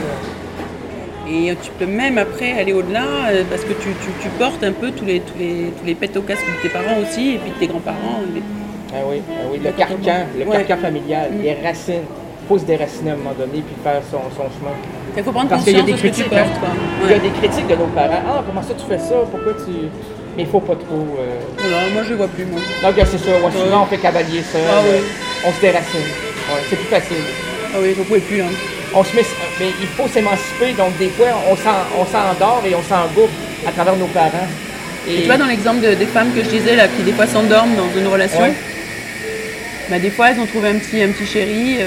Et tu peux même après aller au-delà, parce que tu portes un peu tous les pets au casque de tes parents aussi, et puis de tes grands-parents. Ah oui, le carcan familial, les racines. Il faut se déraciner à un moment donné puis faire son chemin. Il faut prendre conscience de ce que tu portes. Il y a des critiques de nos parents. Ah, comment ça tu fais ça? Pourquoi tu. Mais il ne faut pas trop. Voilà, moi je ne vois plus, moi. Donc c'est ça, souvent on fait cavalier ça. On se déracine. Ouais, c'est plus facile. Ah oui, vous ne pouvez plus, hein. Mais il faut s'émanciper, donc des fois on s'endort et on s'engouffre à travers nos parents. Et tu vois, dans l'exemple des femmes que je disais, là, qui des fois s'endorment dans une relation, des fois elles ont trouvé un petit chéri,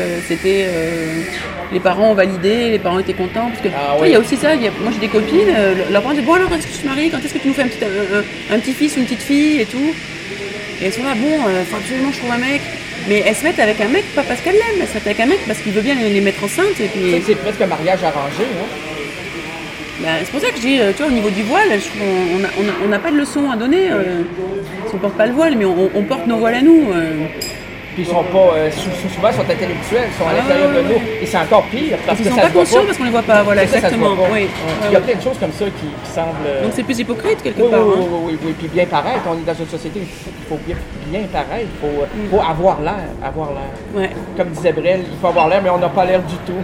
les parents ont validé, les parents étaient contents, parce que il y a aussi ça, moi j'ai des copines, leurs parents disent bon alors quand est-ce que tu te maries, quand est-ce que tu nous fais un petit-fils ou une petite fille et tout, et elles sont là, faut absolument que je trouve un mec. Mais elles se mettent avec un mec, pas parce qu'elles l'aiment, elles se mettent avec un mec parce qu'il veut bien les mettre enceintes. Et puis... C'est presque un mariage arrangé, hein? C'est pour ça que je dis, tu vois, au niveau du voile, on n'a pas de leçon à donner. On ne porte pas le voile, mais on porte nos voiles à nous. Puis ils sont pas, souvent sont intellectuels, ils sont à l'intérieur de nous. Et c'est encore pire parce ils que sont ça pas conscients parce qu'on les voit pas, voilà, exactement. Oui. Il y a plein de choses comme ça qui semblent. Donc c'est plus hypocrite quelque part. Oui. Puis bien paraître, on est dans une société où il faut bien paraître, il faut avoir l'air. Ouais. Comme disait Brel, il faut avoir l'air, mais on n'a pas l'air du tout.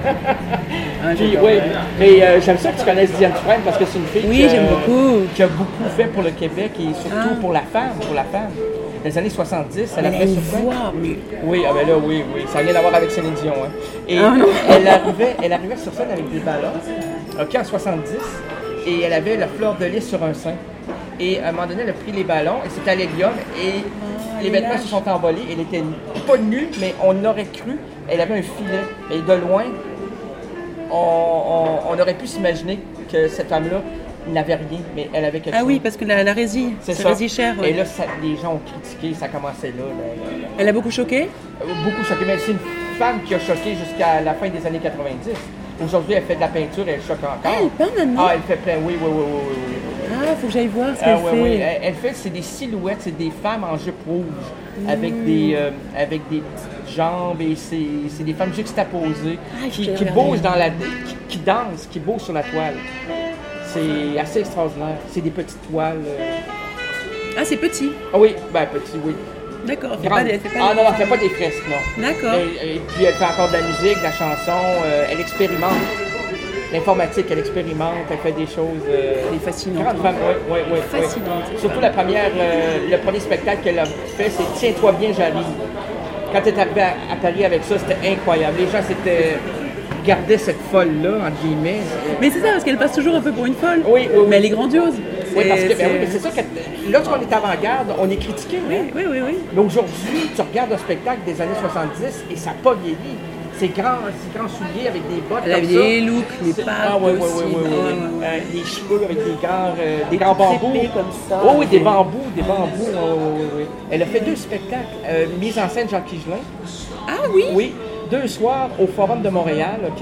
Puis, mais j'aime ça que tu connaisses Diane Dufresne parce que c'est une fille qui a beaucoup fait pour le Québec et surtout pour la femme. Dans les années 70, elle a fait sur scène. Oui, ça n'a rien à voir avec Céline Dion. Hein. Et elle arrivait sur scène avec des ballons, en 70, et elle avait la fleur de lys sur un sein. Et à un moment donné, elle a pris les ballons, et c'était à l'hélium, et les vêtements se sont envolés. Elle était pas nue, mais on aurait cru, elle avait un filet. Et de loin, on aurait pu s'imaginer que cette femme-là n'avait rien, mais elle avait quelque chose. Ah oui, parce que la résille, c'est résille cher. Et là, les gens ont critiqué, ça commençait là. Elle a beaucoup choqué? Beaucoup choqué, mais c'est une femme qui a choqué jusqu'à la fin des années 90. Aujourd'hui, elle fait de la peinture et elle choque encore. Ah, elle peint maintenant? Ah, elle fait plein, oui. Ah, faut que j'aille voir ce qu'elle fait. Oui. Elle fait, c'est des silhouettes, c'est des femmes en jupe rouge, avec des petites jambes, et c'est des femmes juxtaposées, qui bougent qui dansent, qui bougent sur la toile. C'est assez extraordinaire. C'est des petites toiles. Ah, c'est petit? Ah oui, petit, oui. D'accord. Elle fait pas des fresques, non. D'accord. Et puis elle fait encore de la musique, de la chanson. Elle expérimente. L'informatique, elle expérimente. Elle fait des choses. Elle est fascinante. Oui. Fascinante. Surtout le premier spectacle qu'elle a fait, c'est Tiens-toi bien, j'arrive. Quand elle est arrivée à Paris avec ça, c'était incroyable. Les gens garder cette folle-là, entre guillemets. Mais c'est ça, parce qu'elle passe toujours un peu pour une folle. Oui. Mais elle est grandiose. Oui, parce que mais c'est ça que lorsqu'on est avant-garde, on est critiqué. Oui. Mais aujourd'hui, tu regardes un spectacle des années 70 et ça n'a pas vieilli. Ces grands souliers avec des bottes comme ça. Des looks, les pattes. Des cheveux avec des grands bambous. Comme ça. Oui, des bambous. Oui. Elle a fait 2 spectacles. Mise en scène Jacques Higelin. Ah oui? Oui. 2 soirs au Forum de Montréal, OK?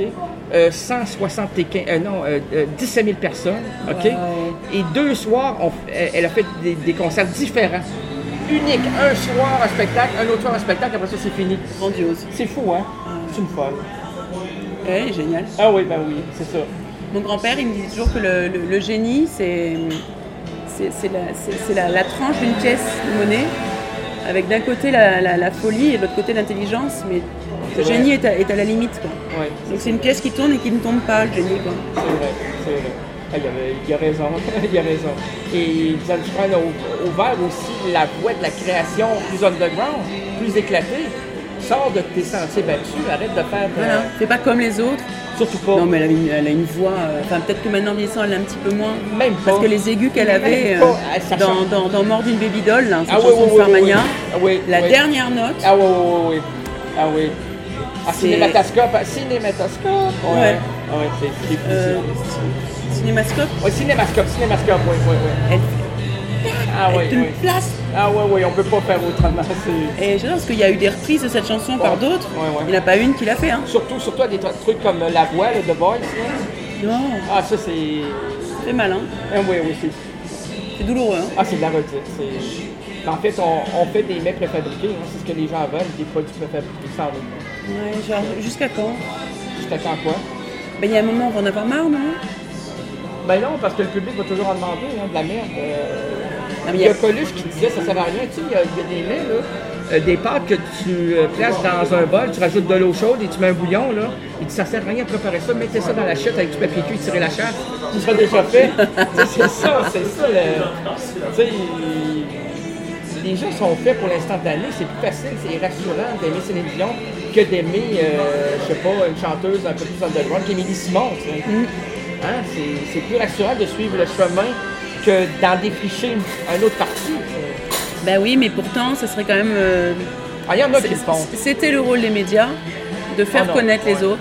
17 000 personnes, OK? Wow. Et 2 soirs, elle a fait des concerts différents. Unique. Un soir, un spectacle, un autre soir, un spectacle, après ça, c'est fini. Grandiose. C'est fou, hein? C'est une folle. Oui, génial. Ah oui, c'est ça. Mon grand-père, il me dit toujours que le génie, c'est la tranche d'une pièce de monnaie, avec d'un côté la folie et de l'autre côté l'intelligence, mais le génie est à la limite, quoi. Ouais, donc c'est une pièce qui tourne et qui ne tombe pas, le génie, quoi. C'est vrai. Ah, il a raison. Et Diane Dufresne a ouvert aussi la voie de la création plus underground, plus éclatée. Sors de tes sentiers battus, arrête de faire... Voilà, fais pas comme les autres. Surtout pas. Non, mais elle a une voix... Enfin, peut-être que maintenant, vieillissant, elle l'a un petit peu moins. Même pas. Parce que les aigus qu'elle avait dans Mort d'une Baby Doll, là, cette chanson de Farmania, la dernière note... Ah oui. Cinématoscope. Ouais, c'est Cinémascope? Oui, Cinémascope, oui. Elle te place. Ah oui, on peut pas faire autrement. Et j'adore parce qu'il y a eu des reprises de cette chanson par d'autres. Il n'y en a pas une qui l'a fait. Hein. Surtout à des trucs comme La Voix, The Voice. Non. Ah, ça c'est... C'est malin. Oui, C'est douloureux, hein? Ah, c'est de la redite. En fait, on fait des mets préfabriqués, hein. C'est ce que les gens veulent, des produits préfabriqués, sans doute. Ouais, genre, jusqu'à quand? Jusqu'à quand quoi? Ben, il y a un moment, on va en avoir marre, non? Ben non, parce que le public va toujours en demander, hein, de la merde. Il y a Coluche qui disait, ça sert à rien, tu sais, il y a des mets, là, des pâtes que tu places dans un bol, tu rajoutes de l'eau chaude et tu mets un bouillon, là. Il dit, ça sert à rien de préparer ça, mettez ça dans la chute avec du papier cuit, tirez la chasse, tu seras déjà fait. c'est ça, tu sais, les gens sont faits pour l'instantané, c'est plus facile, c'est rassurant d'aimer Céline Dion que d'aimer, je sais pas, une chanteuse un peu plus underground qu'Émilie Simon, tu sais. Hein? C'est plus rassurant de suivre le chemin que d'en défricher un autre parti. Ben oui, mais pourtant, ça serait quand même... il y en a qui le font. C'était le rôle des médias, de faire connaître les autres,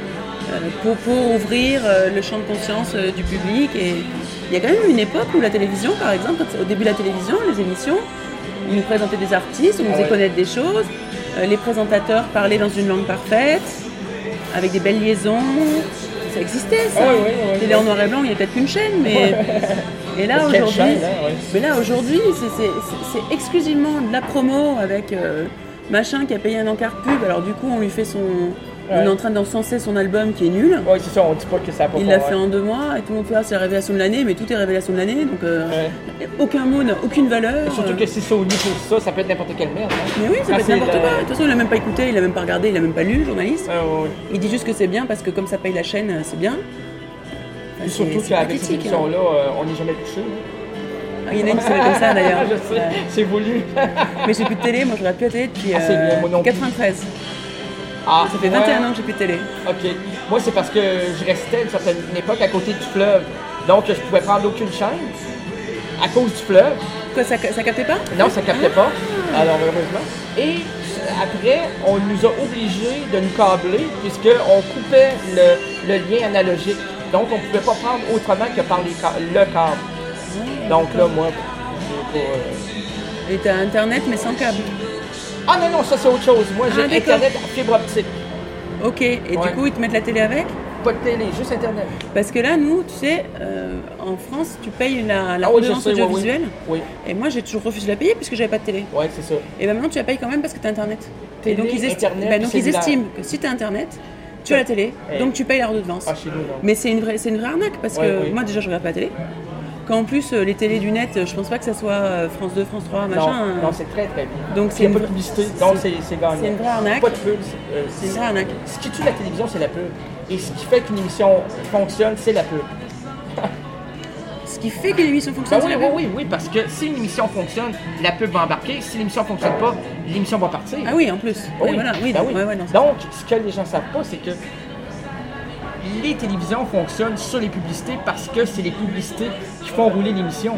pour ouvrir le champ de conscience du public. Et il y a quand même une époque où la télévision, par exemple, au début de la télévision, les émissions, ils nous présentaient des artistes, on nous faisait connaître des choses, les présentateurs parlaient dans une langue parfaite, avec des belles liaisons. Ça existait, ça. Télé en noir et blanc, il n'y a peut-être qu'une chaîne, mais... Et là, aujourd'hui, c'est exclusivement de la promo avec machin qui a payé un encart pub. Alors du coup, on lui fait son... On est en train d'encenser son album qui est nul. Oui, c'est ça, on dit pas que ça a pas. Il l'a fait en 2 mois et tout le monde fait c'est la révélation de l'année, mais tout est révélation de l'année, donc aucun mot n'a aucune valeur. Et surtout que si Sony pour ça peut être n'importe quelle merde. Hein. Mais oui, ça peut être n'importe quoi. De toute façon, il l'a même pas écouté, il l'a même pas regardé, il l'a même pas lu, le journaliste. Il dit juste que c'est bien parce que comme ça paye la chaîne, c'est bien. Enfin, et surtout qu'avec cette émission-là, on n'est jamais couché. Il y en a une qui s'appelle comme ça d'ailleurs. Je sais, c'est voulu. Mais j'ai plus de télé, moi je regarde plus la télé depuis 93. Ça fait 21 ans que j'ai plus de télé. OK. Moi, c'est parce que je restais à une certaine époque à côté du fleuve. Donc, je pouvais prendre aucune chaîne à cause du fleuve. Quoi, ça captait pas? Non, ça captait pas. Alors, heureusement. Et après, on nous a obligés de nous câbler puisqu'on coupait le lien analogique. Donc, on ne pouvait pas prendre autrement que par le câble. Donc là, moi, j'ai pas... Et t'as Internet, mais sans câble? Ah non, ça c'est autre chose. Moi, j'ai Internet à fibre optique. OK. Et du coup, ils te mettent la télé avec? Pas de télé, juste Internet. Parce que là, nous, tu sais, en France, tu payes la redevance audiovisuelle. Oui. Et moi, j'ai toujours refusé de la payer puisque j'avais pas de télé. Oui, c'est ça. Et maintenant, tu la payes quand même parce que tu as Internet. Télé, et donc, ils estiment que si tu as Internet, tu as la télé, donc tu payes la redevance. Ah, chez nous, non. Mais c'est une vraie arnaque parce que moi, déjà, je regarde pas la télé. En plus, les télés du net, je pense pas que ça soit France 2, France 3, machin. Non, c'est très très bien. Donc il n'y a pas de publicité, donc c'est gagnant. C'est une vraie arnaque. Pas de pub. C'est une vraie arnaque. Ce qui tue la télévision, c'est la pub. Et ce qui fait qu'une émission fonctionne, c'est la pub. Ce qui fait qu'une émission fonctionne, c'est la pub? Oui, parce que si une émission fonctionne, la pub va embarquer. Si l'émission ne fonctionne pas, l'émission va partir. Ah oui, en plus. Oui, voilà. Donc, ce que les gens ne savent pas, c'est que les télévisions fonctionnent sur les publicités parce que c'est les publicités qui font rouler l'émission.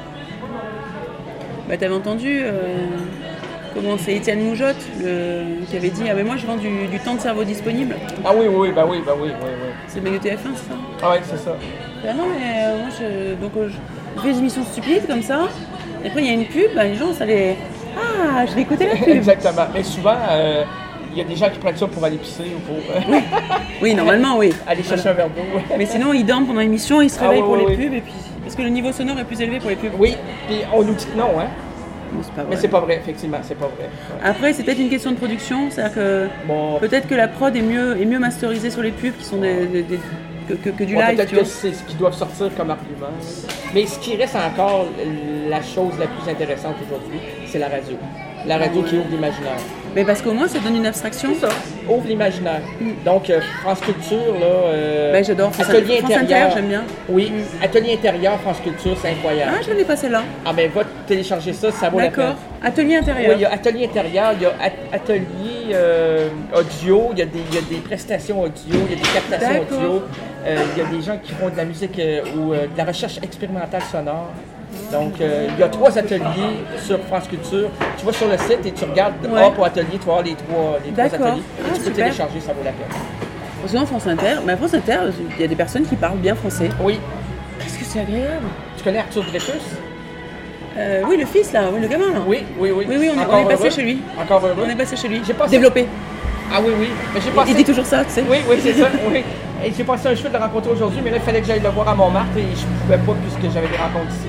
Bah, t'avais entendu comment c'est Étienne Moujotte qui avait dit mais moi je vends du temps de cerveau disponible. Ah oui. C'est le mec de TF1, c'est ça? Ah oui, c'est ça. Bah non, mais moi je fais des émissions stupides comme ça. Et après il y a une pub, les gens ça les... Ah, je vais écouter la pub. Exactement. Mais souvent, il y a des gens qui prennent ça pour aller pisser ou pour... Oui, normalement, oui. Aller chercher un verre d'eau. Mais sinon, ils dorment pendant l'émission, ils se réveillent pour les pubs. Et puis... Parce que le niveau sonore est plus élevé pour les pubs. Oui, puis on nous dit que non, hein. Mais c'est pas vrai, effectivement, c'est pas vrai. Ouais. Après, c'est peut-être une question de production, c'est-à-dire que peut-être que la prod est mieux masterisée sur les pubs qui sont que du live. Peut-être que c'est ce qu'ils doivent sortir comme argument. Mais ce qui reste encore la chose la plus intéressante aujourd'hui, c'est la radio. La radio qui ouvre l'imaginaire. Mais parce qu'au moins, ça donne une abstraction. C'est ça, ouvre l'imaginaire. Donc, France Culture, là... Ben, j'adore. Atelier France intérieur. Inter, j'aime bien. Oui, Atelier intérieur, France Culture, c'est incroyable. Ah, je l'ai pas celle-là. Ah ben, va télécharger ça, ça vaut la peine. D'accord. Atelier intérieur. Oui, il y a Atelier intérieur, il y a Atelier audio, il y a des prestations audio, il y a des captations audio. Il y a des gens qui font de la musique ou de la recherche expérimentale sonore. Donc, il y a 3 ateliers sur France Culture. Tu vas sur le site et tu regardes pour atelier, tu vas voir les trois ateliers. Et tu peux télécharger, ça vaut la peine. Sinon, France Inter, il y a des personnes qui parlent bien français. Oui. Qu'est-ce que c'est agréable. Tu connais Arthur Dreyfus? Oui, le fils, là, le gamin, là. Oui, on est passé chez lui. Encore heureux. On est passé chez lui. J'ai passé... Développé. Ah oui. Mais j'ai passé... Il dit toujours ça, tu sais. Oui, c'est ça, oui. Et j'ai passé un cheveu de le rencontrer aujourd'hui, mais là, il fallait que j'aille le voir à Montmartre et je ne pouvais pas puisque j'avais des rencontres ici.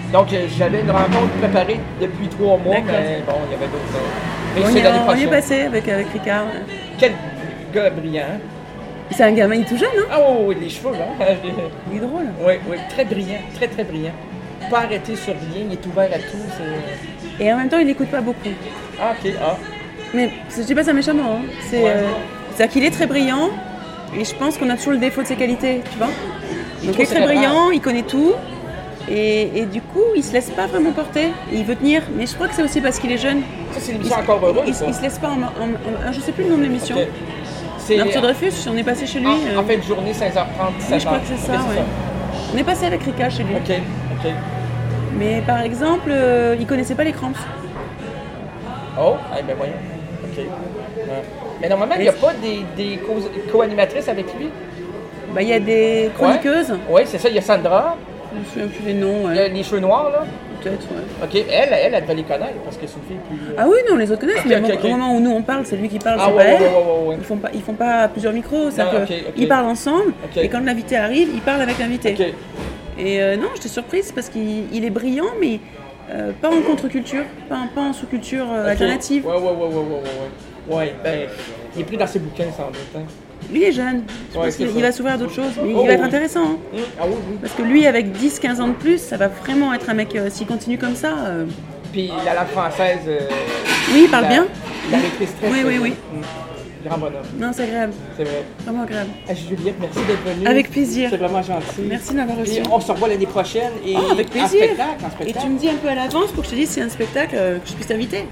Donc, j'avais une rencontre préparée depuis 3 mois, mais bon, il y avait d'autres. Mais c'est l'année prochaine. On y est passé avec Ricard. Quel gars brillant. C'est un gamin, il est tout jeune, hein? Ah oui, les cheveux, hein? Il est drôle. Oui, très brillant, très, très brillant. Pas arrêté sur rien, il est ouvert à tout. Et en même temps, il n'écoute pas beaucoup. Ah, ok, Mais je dis pas ça méchamment, hein. C'est-à-dire qu'il est très brillant, et je pense qu'on a toujours le défaut de ses qualités, tu vois? Donc il est très brillant, il connaît tout, et du coup, il se laisse pas vraiment porter, et il veut tenir. Mais je crois que c'est aussi parce qu'il est jeune. Ça, c'est une émission encore heureuse. Il se laisse pas je sais plus le nom de l'émission. Okay. Arthur Dreyfus, on est passé chez lui. En fin de journée, 16h30, 17h. Oui, je crois que c'est ça, ouais. On est passé avec Ricard chez lui. Ok. Mais par exemple, il connaissait pas les Cramps. Oh, ben voyons. Ok. Ouais. Mais normalement, il n'y a pas des co-animatrices avec lui? Ben, il y a des chroniqueuses. Oui, c'est ça, il y a Sandra. Je me souviens plus des noms. Il y a les cheveux noirs, là. Peut-être, ouais. Ok, elle devrait les connaître parce que c'est une fille plus. Ah oui, non, les autres connaissent, mais au moment où nous on parle, c'est lui qui parle, c'est pas elle. Ils font pas plusieurs micros, ils parlent ensemble, et quand l'invité arrive, ils parlent avec l'invité. Okay. Et non, j'étais surprise parce qu'il est brillant, mais pas en contre-culture, pas en sous-culture alternative. Ouais, ben, il est pris dans ses bouquins, sans doute. Hein. Lui est jeune, il va s'ouvrir à d'autres choses, mais il va être intéressant. Hein. Ah oui. Parce que lui, avec 10-15 ans de plus, ça va vraiment être un mec, s'il continue comme ça. Puis la langue française. Oui, il parle bien. La maîtrise très Oui. Grand bonhomme. Non, c'est agréable. C'est vrai. Vraiment agréable. Juliette, merci d'être venue. Avec plaisir. C'est vraiment gentil. Merci de m'avoir reçu. Et on se revoit l'année prochaine. Et avec plaisir. En spectacle. Et tu me dis un peu à l'avance pour que je te dise si c'est un spectacle que je puisse t'inviter.